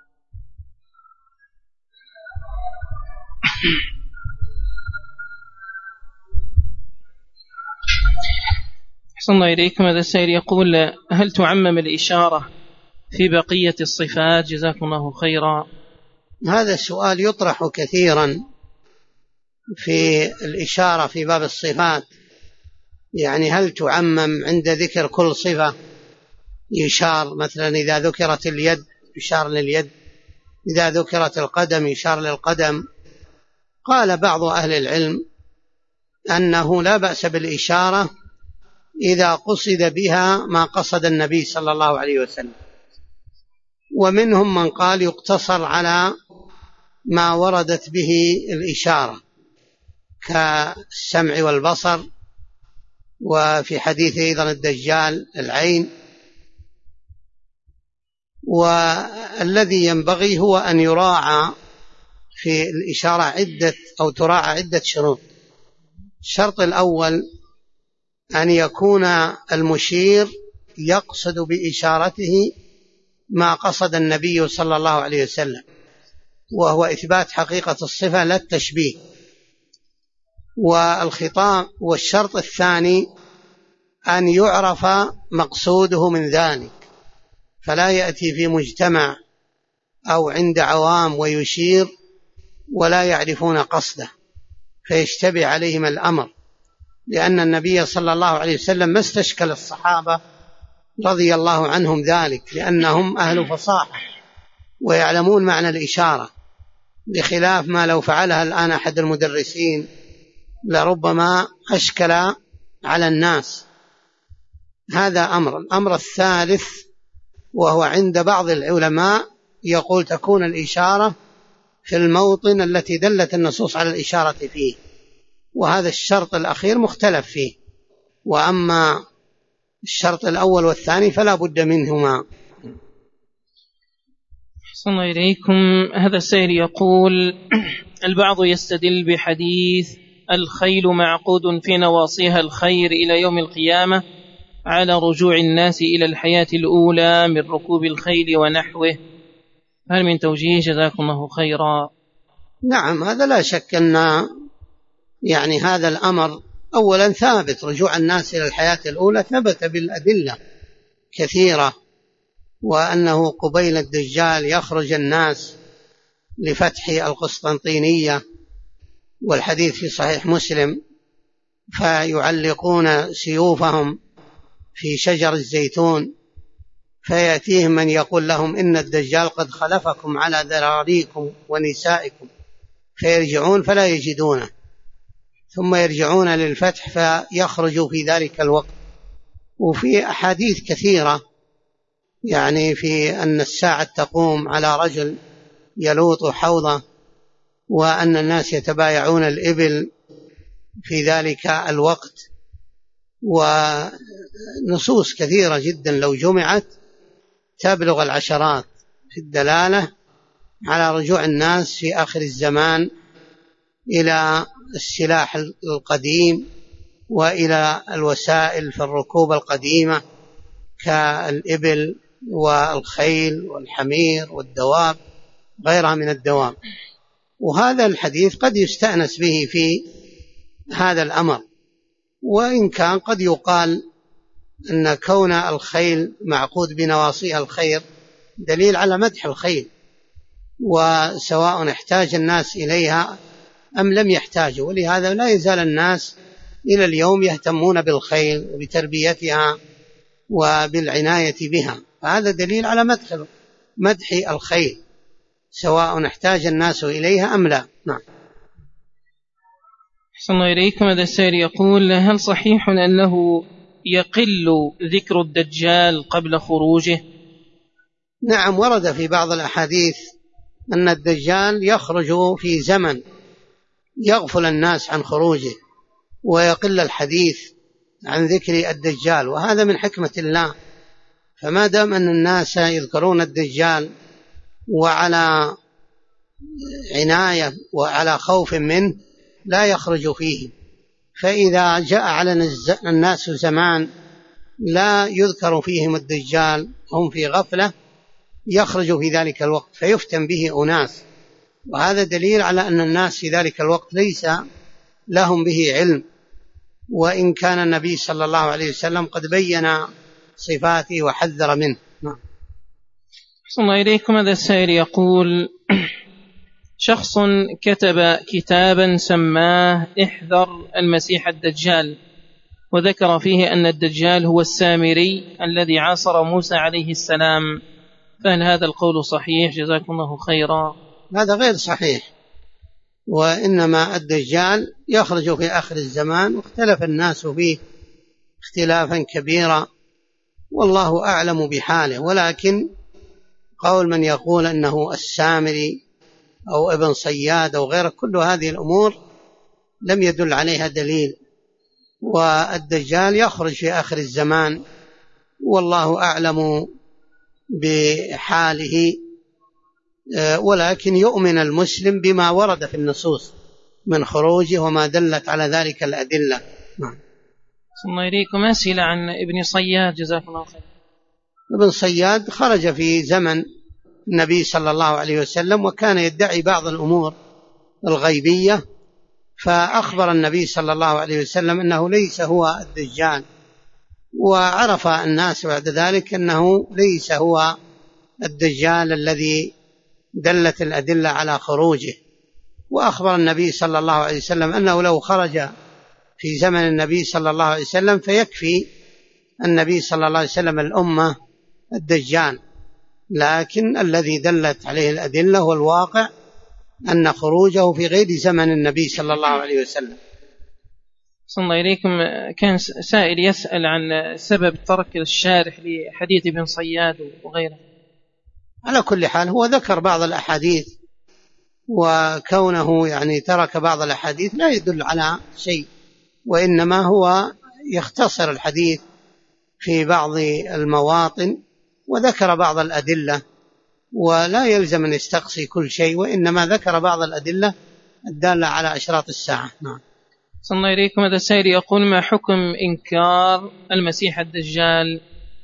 Speaker 2: أحسن الله إليكم. هذا السائل يقول هل تعمم الإشارة في بقية الصفات؟ جزاكم الله خيرا.
Speaker 1: هذا السؤال يطرح كثيرا في الإشارة في باب الصفات، يعني هل تعمم عند ذكر كل صفة يشار؟ مثلا إذا ذكرت اليد يشار لليد، إذا ذكرت القدم يشار للقدم. قال بعض أهل العلم أنه لا بأس بالإشارة إذا قصد بها ما قصد النبي صلى الله عليه وسلم، ومنهم من قال يقتصر على ما وردت به الإشارة كالسمع والبصر، وفي حديث أيضا الدجال العين. والذي ينبغي هو أن يراعى في الإشارة تراعى عدة شروط. الشرط الأول أن يكون المشير يقصد بإشارته ما قصد النبي صلى الله عليه وسلم، وهو إثبات حقيقة الصفة لا التشبيه. والخطاب. والشرط الثاني أن يعرف مقصوده من ذلك، فلا يأتي في مجتمع أو عند عوام ويشير ولا يعرفون قصده فيشتبه عليهم الأمر، لأن النبي صلى الله عليه وسلم ما استشكل الصحابة رضي الله عنهم ذلك، لأنهم أهل فصاحة ويعلمون معنى الإشارة، بخلاف ما لو فعلها الآن أحد المدرسين لربما أشكل على الناس. هذا أمر. الأمر الثالث وهو عند بعض العلماء يقول تكون الإشارة في الموطن التي دلت النصوص على الإشارة فيه، وهذا الشرط الأخير مختلف فيه، وأما الشرط الأول والثاني فلا بد منهما.
Speaker 2: أحسن إليكم. هذا السائل يقول: البعض يستدل بحديث الخيل معقود في نواصيها الخير إلى يوم القيامة على رجوع الناس إلى الحياة الأولى من ركوب الخيل ونحوه، هل من توجيه؟ جزاكم الله خيرا.
Speaker 1: نعم، هذا لا شك أن يعني هذا الأمر أولا ثابت، رجوع الناس إلى الحياة الأولى ثبت بالأدلة كثيرة، وأنه قبيل الدجال يخرج الناس لفتح القسطنطينية، والحديث في صحيح مسلم، فيعلقون سيوفهم في شجر الزيتون، فيأتيهم من يقول لهم إن الدجال قد خلفكم على ذراريكم ونسائكم، فيرجعون فلا يجدونه، ثم يرجعون للفتح فيخرجوا في ذلك الوقت. وفي أحاديث كثيرة يعني في أن الساعة تقوم على رجل يلوط حوضه، وأن الناس يتبايعون الإبل في ذلك الوقت، ونصوص كثيرة جدا لو جمعت تبلغ العشرات في الدلالة على رجوع الناس في آخر الزمان إلى السلاح القديم وإلى الوسائل في الركوب القديمة كالإبل والخيل والحمير والدواب غيرها من الدواب. وهذا الحديث قد يستأنس به في هذا الأمر، وإن كان قد يقال أن كون الخيل معقود بنواصيها الخير دليل على مدح الخيل، وسواء احتاج الناس إليها أم لم يحتاجوا، ولهذا لا يزال الناس إلى اليوم يهتمون بالخيل وبتربيتها وبالعناية بها، فهذا دليل على مدح الخيل سواء احتاج الناس إليها أم لا. نعم.
Speaker 2: أحسن الله إليكم. هذا السائل يقول: هل صحيح أنه يقل ذكر الدجال قبل خروجه؟
Speaker 1: نعم، ورد في بعض الأحاديث أن الدجال يخرج في زمن يغفل الناس عن خروجه ويقل الحديث عن ذكر الدجال، وهذا من حكمة الله، فما دام أن الناس يذكرون الدجال وعلى عناية وعلى خوف منه لا يخرج فيه، فإذا جاء على الناس زمان لا يذكر فيهم الدجال هم في غفلة يخرج في ذلك الوقت فيفتن به أناس، وهذا دليل على أن الناس في ذلك الوقت ليس لهم به علم، وإن كان النبي صلى الله عليه وسلم قد بين صفاته وحذر منه.
Speaker 2: أحسن الله إليكم. هذا السائل يقول: شخص كتب كتابا سماه احذر المسيح الدجال، وذكر فيه أن الدجال هو السامري الذي عاصر موسى عليه السلام، فهل هذا القول صحيح؟ جزاكم الله خيرا.
Speaker 1: هذا غير صحيح، وإنما الدجال يخرج في آخر الزمان، واختلف الناس فيه اختلافا كبيرا، والله أعلم بحاله، ولكن قول من يقول أنه السامري أو ابن صياد أو غيره كل هذه الأمور لم يدل عليها دليل، والدجال يخرج في آخر الزمان والله أعلم بحاله، ولكن يؤمن المسلم بما ورد في النصوص من خروجه وما دلت على ذلك الأدلة. نعم.
Speaker 2: ثم إليكم أسئلة عن ابن صياد، جزاكم الله خير.
Speaker 1: ابن صياد خرج في زمن النبي صلى الله عليه وسلم، وكان يدعي بعض الأمور الغيبية، فأخبر النبي صلى الله عليه وسلم أنه ليس هو الدجال، وعرف الناس بعد ذلك أنه ليس هو الدجال الذي دلت الأدلة على خروجه. وأخبر النبي صلى الله عليه وسلم أنه لو خرج في زمن النبي صلى الله عليه وسلم فيكفي النبي صلى الله عليه وسلم الأمة الدجال، لكن الذي دلت عليه الأدلة والواقع أن خروجه في غير زمن النبي صلى الله عليه وسلم.
Speaker 2: صلى الله إليكم. كان سائل يسأل عن سبب ترك الشارح لحديث ابن صياد وغيره.
Speaker 1: على كل حال هو ذكر بعض الأحاديث، وكونه ترك بعض الأحاديث لا يدل على شيء، وإنما هو يختصر الحديث في بعض المواطن وذكر بعض الأدلة، ولا يلزم أن يستقصي كل شيء، وإنما ذكر بعض الأدلة الدالة على أشراط الساعة. نعم.
Speaker 2: صلى الله إليكم. هذا السائل يقول: ما حكم إنكار المسيح الدجال؟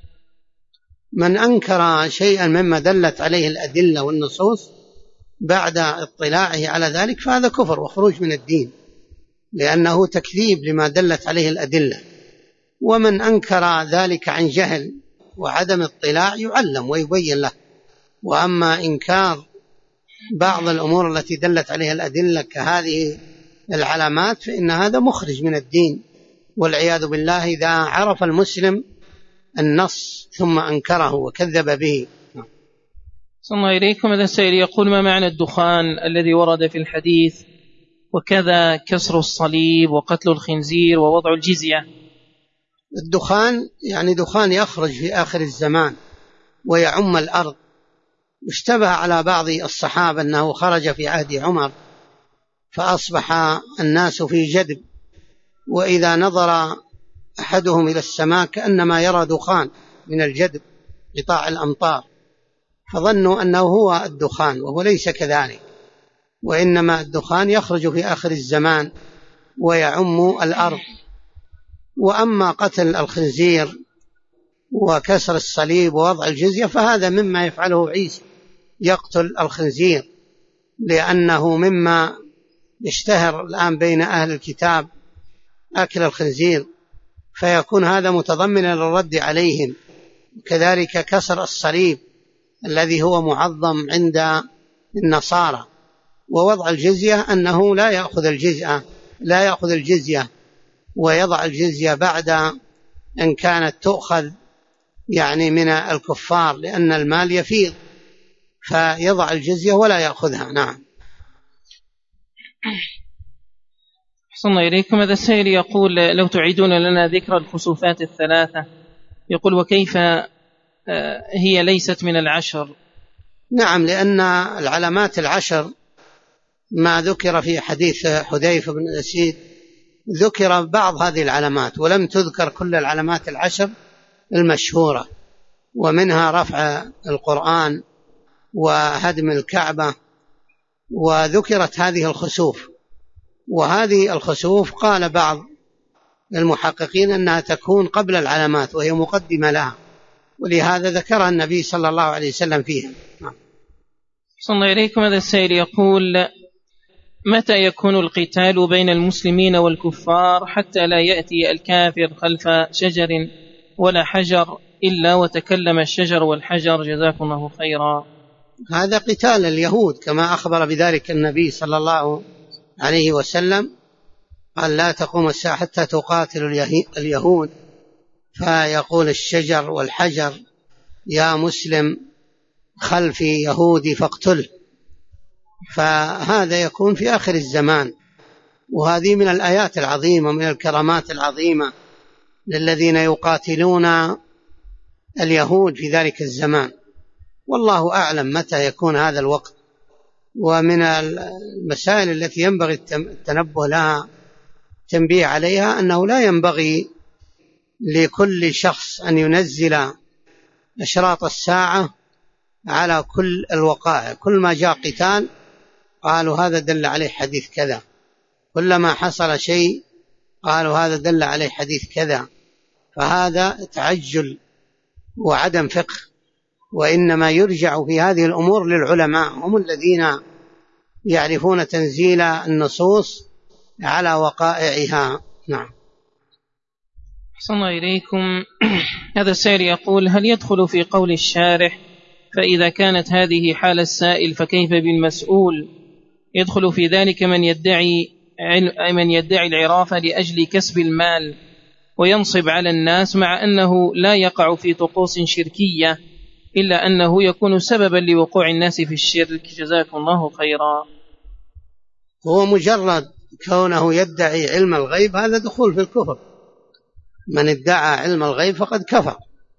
Speaker 1: من أنكر شيئا مما دلت عليه الأدلة والنصوص بعد اطلاعه على ذلك فهذا كفر وخروج من الدين، لأنه تكذيب لما دلت عليه الأدلة. ومن أنكر ذلك عن جهل وعدم اطلاع يعلم ويبين له. وأما إنكار بعض الأمور التي دلت عليها الأدلة كهذه العلامات فإن هذا مخرج من الدين والعياذ بالله، إذا عرف المسلم النص ثم أنكره وكذب به.
Speaker 2: صلى الله إليكم. هذا السائل يقول: ما معنى الدخان الذي ورد في الحديث، وكذا كسر الصليب وقتل الخنزير ووضع الجزية؟
Speaker 1: الدخان دخان يخرج في آخر الزمان ويعم الأرض. اشتبه على بعض الصحابة أنه خرج في عهد عمر فأصبح الناس في جدب، وإذا نظر أحدهم إلى السماء كأنما يرى دخان من الجدب قطاع الأمطار، فظنوا أنه هو الدخان، وهو ليس كذلك، وإنما الدخان يخرج في آخر الزمان ويعم الأرض. وأما قتل الخنزير وكسر الصليب ووضع الجزية فهذا مما يفعله عيسى، يقتل الخنزير، لأنه مما يشتهر الآن بين أهل الكتاب أكل الخنزير، فيكون هذا متضمنا للرد عليهم. كذلك كسر الصليب الذي هو معظم عند النصارى، ووضع الجزية أنه لا يأخذ الجزية ويضع الجزية بعد أن كانت تؤخذ من الكفار، لأن المال يفيض، فيضع الجزية ولا يأخذها. نعم.
Speaker 2: أحسن الله إليكم. هذا السائل يقول: لو تعيدون لنا ذكر الخسوفات الثلاثة. يقول: وكيف هي ليست من العشر؟
Speaker 1: نعم، لأن العلامات العشر ما ذكر في حديث حذيفة بن أسيد ذكر بعض هذه العلامات، ولم تذكر كل العلامات العشر المشهورة، ومنها رفع القرآن وهدم الكعبة، وذكرت هذه الخسوف. وهذه الخسوف قال بعض المحققين أنها تكون قبل العلامات وهي مقدمة لها، ولهذا ذكرها النبي صلى الله عليه وسلم فيها.
Speaker 2: صلى الله عليكم. هذا السائل يقول: متى يكون القتال بين المسلمين والكفار حتى لا يأتي الكافر خلف شجر ولا حجر إلا وتكلم الشجر والحجر؟ جزاكم الله خيرا.
Speaker 1: هذا قتال اليهود كما أخبر بذلك النبي صلى الله عليه وسلم، قال: لا تقوم الساعة حتى تقاتل اليهود، فيقول الشجر والحجر: يا مسلم خلفي يهودي فاقتله. فهذا يكون في آخر الزمان، وهذه من الآيات العظيمة من الكرامات العظيمة للذين يقاتلون اليهود في ذلك الزمان، والله أعلم متى يكون هذا الوقت. ومن المسائل التي ينبغي التنبه لها تنبيه عليها أنه لا ينبغي لكل شخص أن ينزل أشراط الساعة على كل الوقائع. كل ما جاء قتال قالوا هذا دل عليه حديث كذا، كلما حصل شيء قالوا هذا دل عليه حديث كذا، فهذا تعجل وعدم فقه، وإنما يرجع في هذه الأمور للعلماء، هم الذين يعرفون تنزيل النصوص على وقائعها. نعم.
Speaker 2: أحسن الله إليكم. هذا السائل يقول: هل يدخل في قول الشارح فإذا كانت هذه حال السائل فكيف بالمسؤول؟ يدخل في ذلك من يدعي العرافة لأجل كسب المال وينصب على الناس، مع أنه لا يقع في طقوس شركية، إلا أنه يكون سببا لوقوع الناس في الشرك. جزاكم الله خيرا.
Speaker 1: هو مجرد كونه يدعي علم الغيب هذا دخول في الكفر. من ادعى علم الغيب فقد كفر.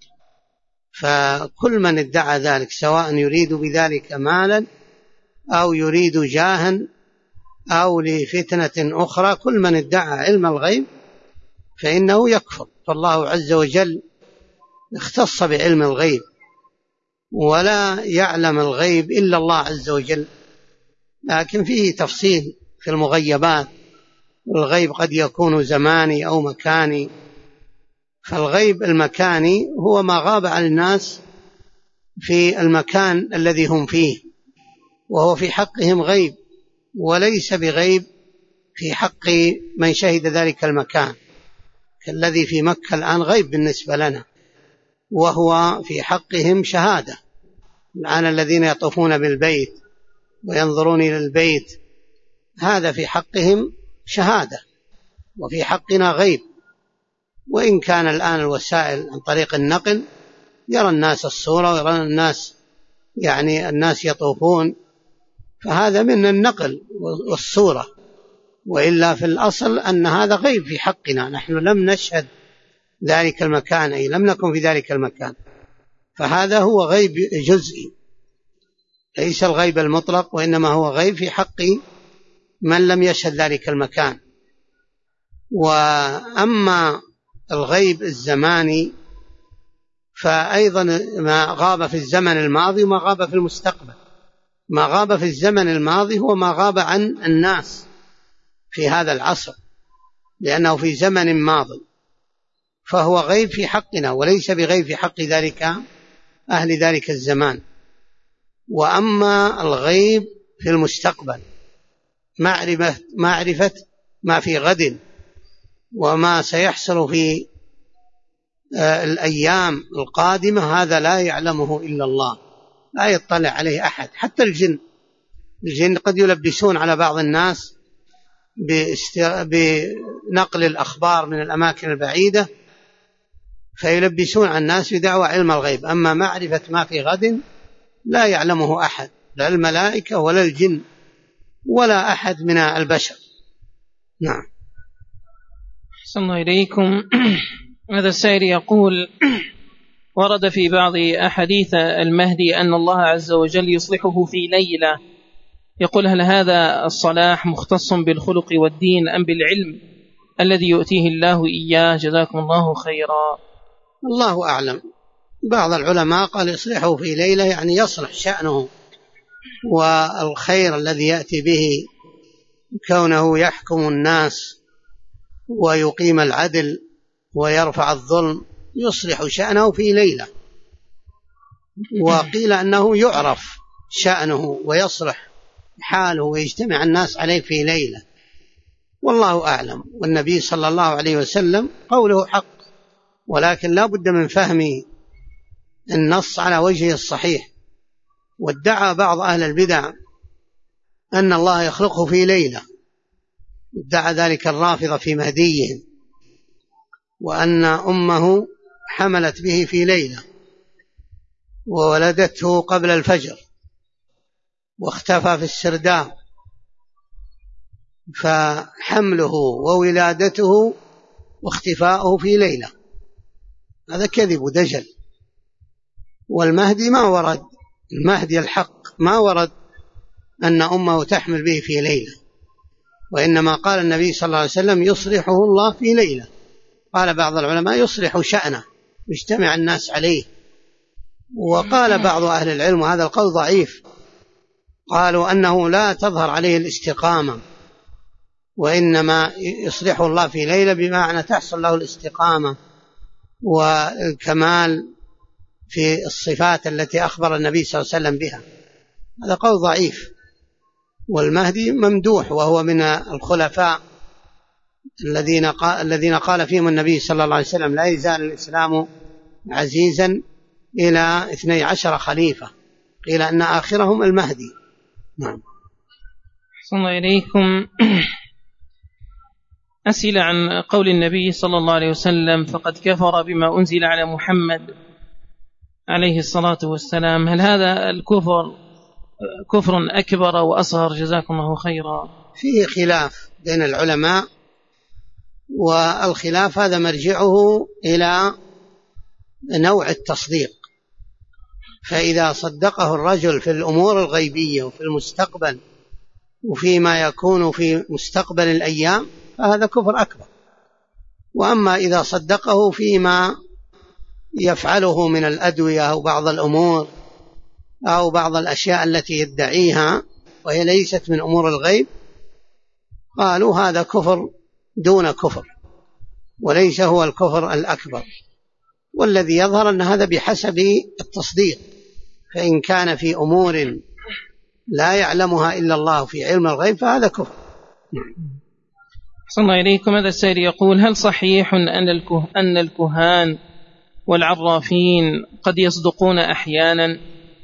Speaker 1: فكل من ادعى ذلك سواء يريد بذلك مالا أو يريد جاها أو لفتنة أخرى، كل من ادعى علم الغيب فإنه يكفر. فالله عز وجل اختص بعلم الغيب، ولا يعلم الغيب إلا الله عز وجل، لكن فيه تفصيل في المغيبات. الغيب قد يكون زماني أو مكاني. فالغيب المكاني هو ما غاب عن الناس في المكان الذي هم فيه، وهو في حقهم غيب، وليس بغيب في حق من شهد ذلك المكان، كالذي في مكة الآن غيب بالنسبة لنا، وهو في حقهم شهادة. الآن الذين يطوفون بالبيت وينظرون إلى البيت هذا في حقهم شهادة، وفي حقنا غيب. وإن كان الآن الوسائل عن طريق النقل يرى الناس الصورة ويرى الناس الناس يطوفون، فهذا من النقل والصورة، وإلا في الأصل أن هذا غيب في حقنا، نحن لم نشهد ذلك المكان، أي لم نكن في ذلك المكان، فهذا هو غيب جزئي ليس الغيب المطلق، وإنما هو غيب في حق من لم يشهد ذلك المكان. وأما الغيب الزماني فأيضا ما غاب في الزمن الماضي وما غاب في المستقبل. ما غاب في الزمن الماضي هو ما غاب عن الناس في هذا العصر، لأنه في زمن ماضي، فهو غيب في حقنا وليس بغيب في حق أهل ذلك الزمان. وأما الغيب في المستقبل، معرفة ما في غد وما سيحصل في الأيام القادمة، هذا لا يعلمه إلا الله، لا يطلع عليه أحد. حتى الجن قد يلبسون على بعض الناس بنقل الأخبار من الأماكن البعيدة، فيلبسون على الناس بدعوى علم الغيب. أما معرفة ما في غد لا يعلمه أحد، لا الملائكة ولا الجن ولا أحد من البشر. نعم.
Speaker 2: أحسن الله إليكم. هذا السائل يقول: ورد في بعض أحاديث المهدي أن الله عز وجل يصلحه في ليلة. يقول: هل هذا الصلاح مختص بالخلق والدين أم بالعلم الذي يؤتيه الله إياه؟ جزاكم الله خيرا.
Speaker 1: الله أعلم. بعض العلماء قال يصلحه في ليلة يعني يصلح شأنه والخير الذي يأتي به، كونه يحكم الناس ويقيم العدل ويرفع الظلم، يصلح شأنه في ليلة. وقيل أنه يعرف شأنه ويصلح حاله ويجتمع الناس عليه في ليلة، والله أعلم. والنبي صلى الله عليه وسلم قوله حق، ولكن لا بد من فهم النص على وجهه الصحيح. وادعى بعض أهل البدع أن الله يخلقه في ليلة، ادعى ذلك الرافضة في مهديهم، وأن أمه حملت به في ليلة وولدته قبل الفجر واختفى في السرداب، فحمله وولادته واختفاؤه في ليلة، هذا كذب ودجل. والمهدي ما ورد، المهدي الحق ما ورد أن أمه تحمل به في ليلة، وإنما قال النبي صلى الله عليه وسلم يصلحه الله في ليلة. قال بعض العلماء يصلح شأنه يجتمع الناس عليه. وقال بعض أهل العلم، وهذا القول ضعيف، قالوا أنه لا تظهر عليه الاستقامة، وإنما يصلحه الله في ليلة بمعنى تحصل له الاستقامة والكمال في الصفات التي أخبر النبي صلى الله عليه وسلم بها. هذا قول ضعيف. والمهدي ممدوح وهو من الخلفاء الذين قال فيهم النبي صلى الله عليه وسلم لا يزال الإسلام عزيزا إلى 12 خليفة، قيل أن آخرهم المهدي. نعم.
Speaker 2: أحسن الله إليكم. أسئلة عن قول النبي صلى الله عليه وسلم فقد كفر بما أنزل على محمد عليه الصلاة والسلام، هل هذا الكفر كفر أكبر وأصغر؟ جزاكم الله خيرا.
Speaker 1: فيه خلاف بين العلماء، والخلاف هذا مرجعه إلى نوع التصديق. فإذا صدقه الرجل في الأمور الغيبية وفي المستقبل وفيما يكون في مستقبل الأيام فهذا كفر أكبر. وأما إذا صدقه فيما يفعله من الأدوية أو بعض الأمور أو بعض الأشياء التي يدعيها وهي ليست من أمور الغيب، قالوا هذا كفر دون كفر وليس هو الكفر الأكبر. والذي يظهر أن هذا بحسب التصديق، فإن كان في أمور لا يعلمها إلا الله في علم الغيب فهذا كفر.
Speaker 2: أحسن الله إليكم. هذا السائل يقول هل صحيح أن الكهان والعرافين قد يصدقون أحيانا؟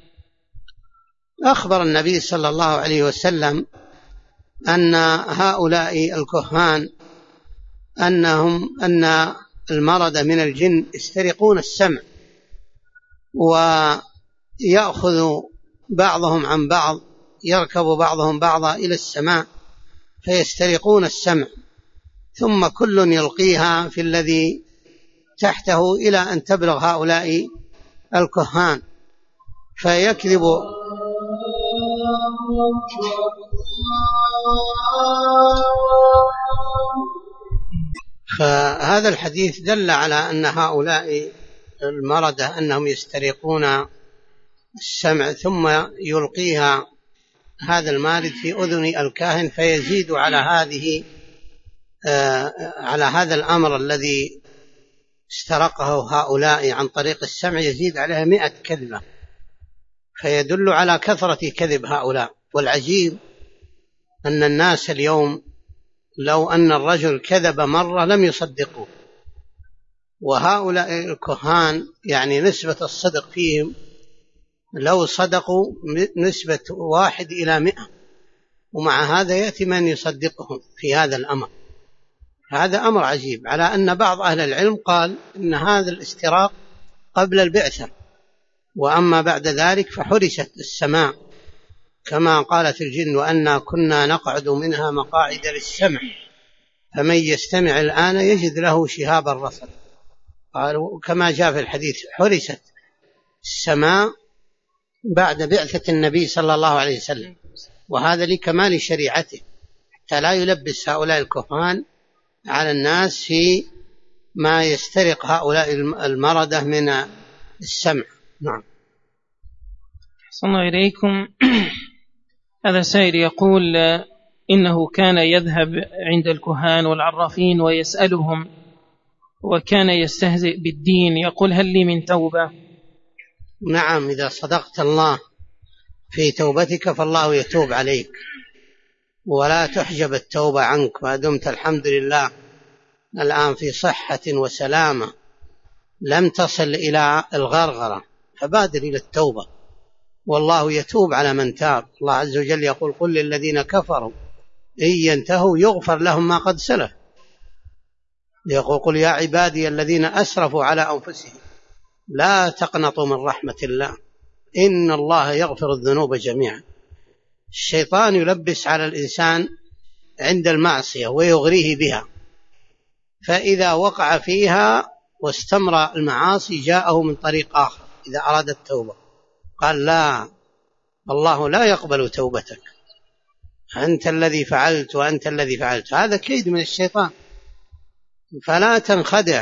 Speaker 1: أخبر النبي صلى الله عليه وسلم أن هؤلاء الكهان أن المرضى من الجن يسترقون السمع، ويأخذ بعضهم عن بعض، يركب بعضهم بعضا إلى السماء فيسترقون السمع، ثم كل يلقيها في الذي تحته إلى أن تبلغ هؤلاء الكهان فيكذب. فهذا الحديث دل على أن هؤلاء المردة أنهم يسترقون السمع ثم يلقيها هذا المارد في أذن الكاهن فيزيد على هذا الأمر الذي استرقه هؤلاء عن طريق السمع، يزيد عليها 100 كذبة، فيدل على كثرة كذب هؤلاء. والعجيب أن الناس اليوم لو أن الرجل كذب مرة لم يصدقوه، وهؤلاء الكهان يعني نسبة الصدق فيهم لو صدقوا نسبة 1:100، ومع هذا يأتي من يصدقهم في هذا الأمر. هذا أمر عجيب، على أن بعض أهل العلم قال إن هذا الاستراق قبل البعثة، وأما بعد ذلك فحرست السماع كما قالت الجن وأنا كنا نقعد منها مقاعد للسمع فمن يستمع الآن يجد له شهابا رصدا. قالوا كما جاء في الحديث حرست السماء بعد بعثة النبي صلى الله عليه وسلم، وهذا لكمال شريعته حتى لا يلبس هؤلاء الكهان على الناس في ما يسترق هؤلاء المردة من السمع. نعم.
Speaker 2: صلى الله إليكم. هذا سائل يقول إنه كان يذهب عند الكهان والعرافين ويسألهم وكان يستهزئ بالدين، يقول هل لي من توبة؟
Speaker 1: نعم، إذا صدقت الله في توبتك فالله يتوب عليك، ولا تحجب التوبة عنك ما دمت الحمد لله الآن في صحة وسلامة لم تصل إلى الغرغرة، فبادر إلى التوبة والله يتوب على من تاب. الله عز وجل يقول قل للذين كفروا إن ينتهوا يغفر لهم ما قد سلف. يقول قل يا عبادي الذين أسرفوا على أنفسهم لا تقنطوا من رحمة الله إن الله يغفر الذنوب جميعا. الشيطان يلبس على الإنسان عند المعصية ويغريه بها، فإذا وقع فيها واستمر المعاصي جاءه من طريق آخر إذا أراد التوبة قال لا، الله لا يقبل توبتك، أنت الذي فعلت وأنت الذي فعلت. هذا كيد من الشيطان، فلا تنخدع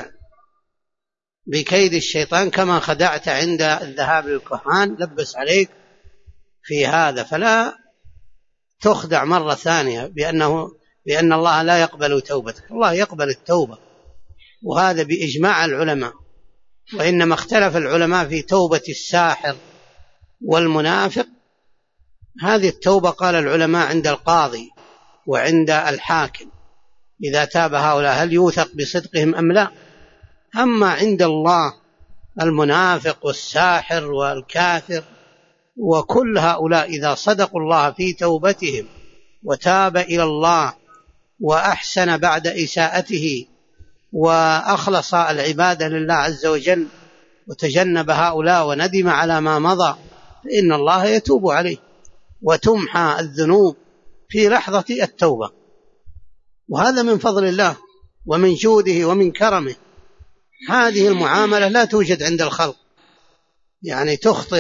Speaker 1: بكيد الشيطان كما خدعت عند الذهاب للكهان، لبس عليك في هذا، فلا تخدع مرة ثانية بأن الله لا يقبل توبتك. الله يقبل التوبة، وهذا بإجماع العلماء. وإنما اختلف العلماء في توبة الساحر والمنافق. هذه التوبة قال العلماء عند القاضي وعند الحاكم، إذا تاب هؤلاء هل يوثق بصدقهم أم لا؟ أما عند الله المنافق والساحر والكافر وكل هؤلاء إذا صدقوا الله في توبتهم وتاب إلى الله وأحسن بعد إساءته وأخلص العبادة لله عز وجل وتجنب هؤلاء وندم على ما مضى، فإن الله يتوب عليه وتمحى الذنوب في لحظة التوبة. وهذا من فضل الله ومن جوده ومن كرمه. هذه المعاملة لا توجد عند الخلق، يعني تخطئ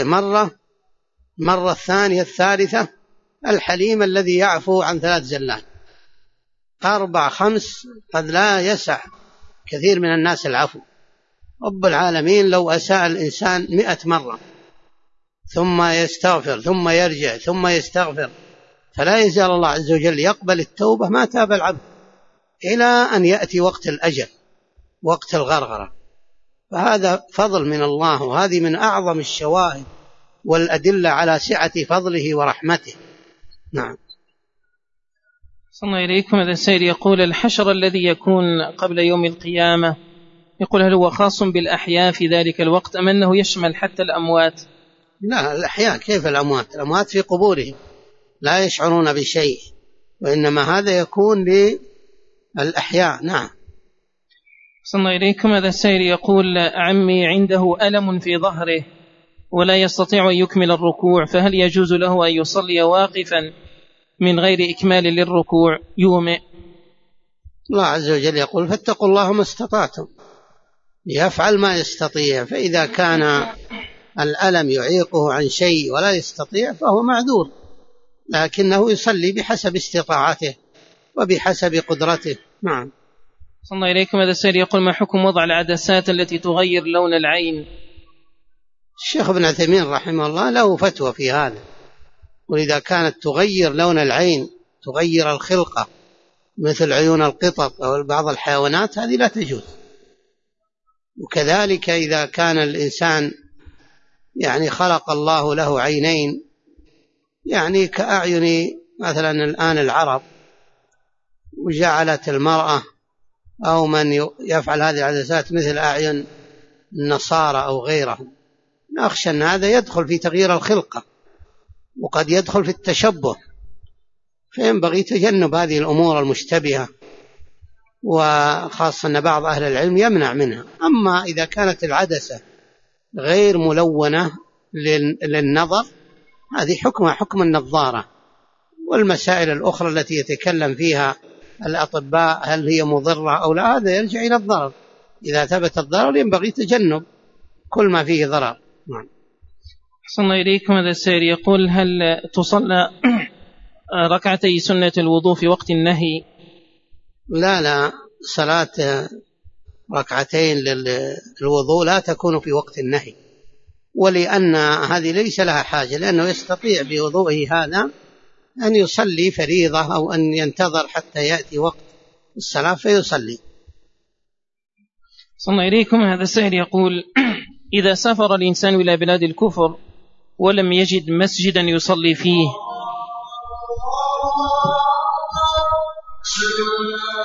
Speaker 1: مرة الثانية الثالثة، الحليم الذي يعفو عن 3 زلات 4 5 قد لا يسع كثير من الناس العفو. رب العالمين لو أساء الإنسان 100 مرة ثم يستغفر ثم يرجع ثم يستغفر فلا يزال الله عز وجل يقبل التوبة ما تاب العبد إلى أن يأتي وقت الأجل، وقت الغرغرة. فهذا فضل من الله، وهذه من أعظم الشواهد والأدلة على سعة فضله ورحمته. نعم.
Speaker 2: صلى الله إليكم. هذا السائل يقول: الحشر الذي يكون قبل يوم القيامة، يقول هل هو خاص بالأحياء في ذلك الوقت أم أنه يشمل حتى الأموات؟
Speaker 1: لا، الأحياء كيف الأموات؟ الأموات في قبورهم لا يشعرون بشيء، وإنما هذا يكون للأحياء. نعم.
Speaker 2: صلى الله إليكم. هذا السائل يقول: عمي عنده ألم في ظهره ولا يستطيع أن يكمل الركوع، فهل يجوز له أن يصلي واقفا من غير إكمال للركوع يومئ؟
Speaker 1: الله عز وجل يقول: فاتقوا الله ما استطعتم، يفعل ما يستطيع. فإذا كان الألم يعيقه عن شيء ولا يستطيع فهو معذور، لكنه يصلي بحسب استطاعته وبحسب قدرته. نعم.
Speaker 2: صلى الله إليكم. هذا السائل يقول: ما حكم وضع العدسات التي تغير لون العين؟
Speaker 1: الشيخ ابن عثيمين رحمه الله له فتوى في هذا، وإذا كانت تغير لون العين تغير الخلقة مثل عيون القطط أو بعض الحيوانات هذه لا تجوز. وكذلك إذا كان الإنسان يعني خلق الله له عينين يعني كأعين مثلا الآن العرب، وجعلت المرأة أو من يفعل هذه العدسات مثل أعين النصارى أو غيرهم، نخشى أن هذا يدخل في تغيير الخلقة وقد يدخل في التشبه، فينبغي تجنب هذه الأمور المشتبهة، وخاصة أن بعض أهل العلم يمنع منها. أما إذا كانت العدسة غير ملونة للنظر هذه حكمها حكم النظارة. والمسائل الأخرى التي يتكلم فيها الأطباء هل هي مضرة أو لا هذا يرجع إلى الضرر، إذا ثبت الضرر ينبغي تجنب كل ما فيه ضرر. نعم.
Speaker 2: صلى الله إليكم. هذا السائل يقول: هل تصلى ركعتي سنة الوضوء في وقت النهي؟
Speaker 1: لا، صلاة ركعتين للوضوء لا تكون في وقت النهي، ولأن هذه ليس لها حاجة، لأنه يستطيع بوضوءه هذا أن يصلي فريضة أو أن ينتظر حتى يأتي وقت الصلاة فيصلي.
Speaker 2: صلى الله إليكم. هذا السائل يقول: إذا سافر الإنسان إلى بلاد الكفر ولم يجد مسجدا يصلي فيه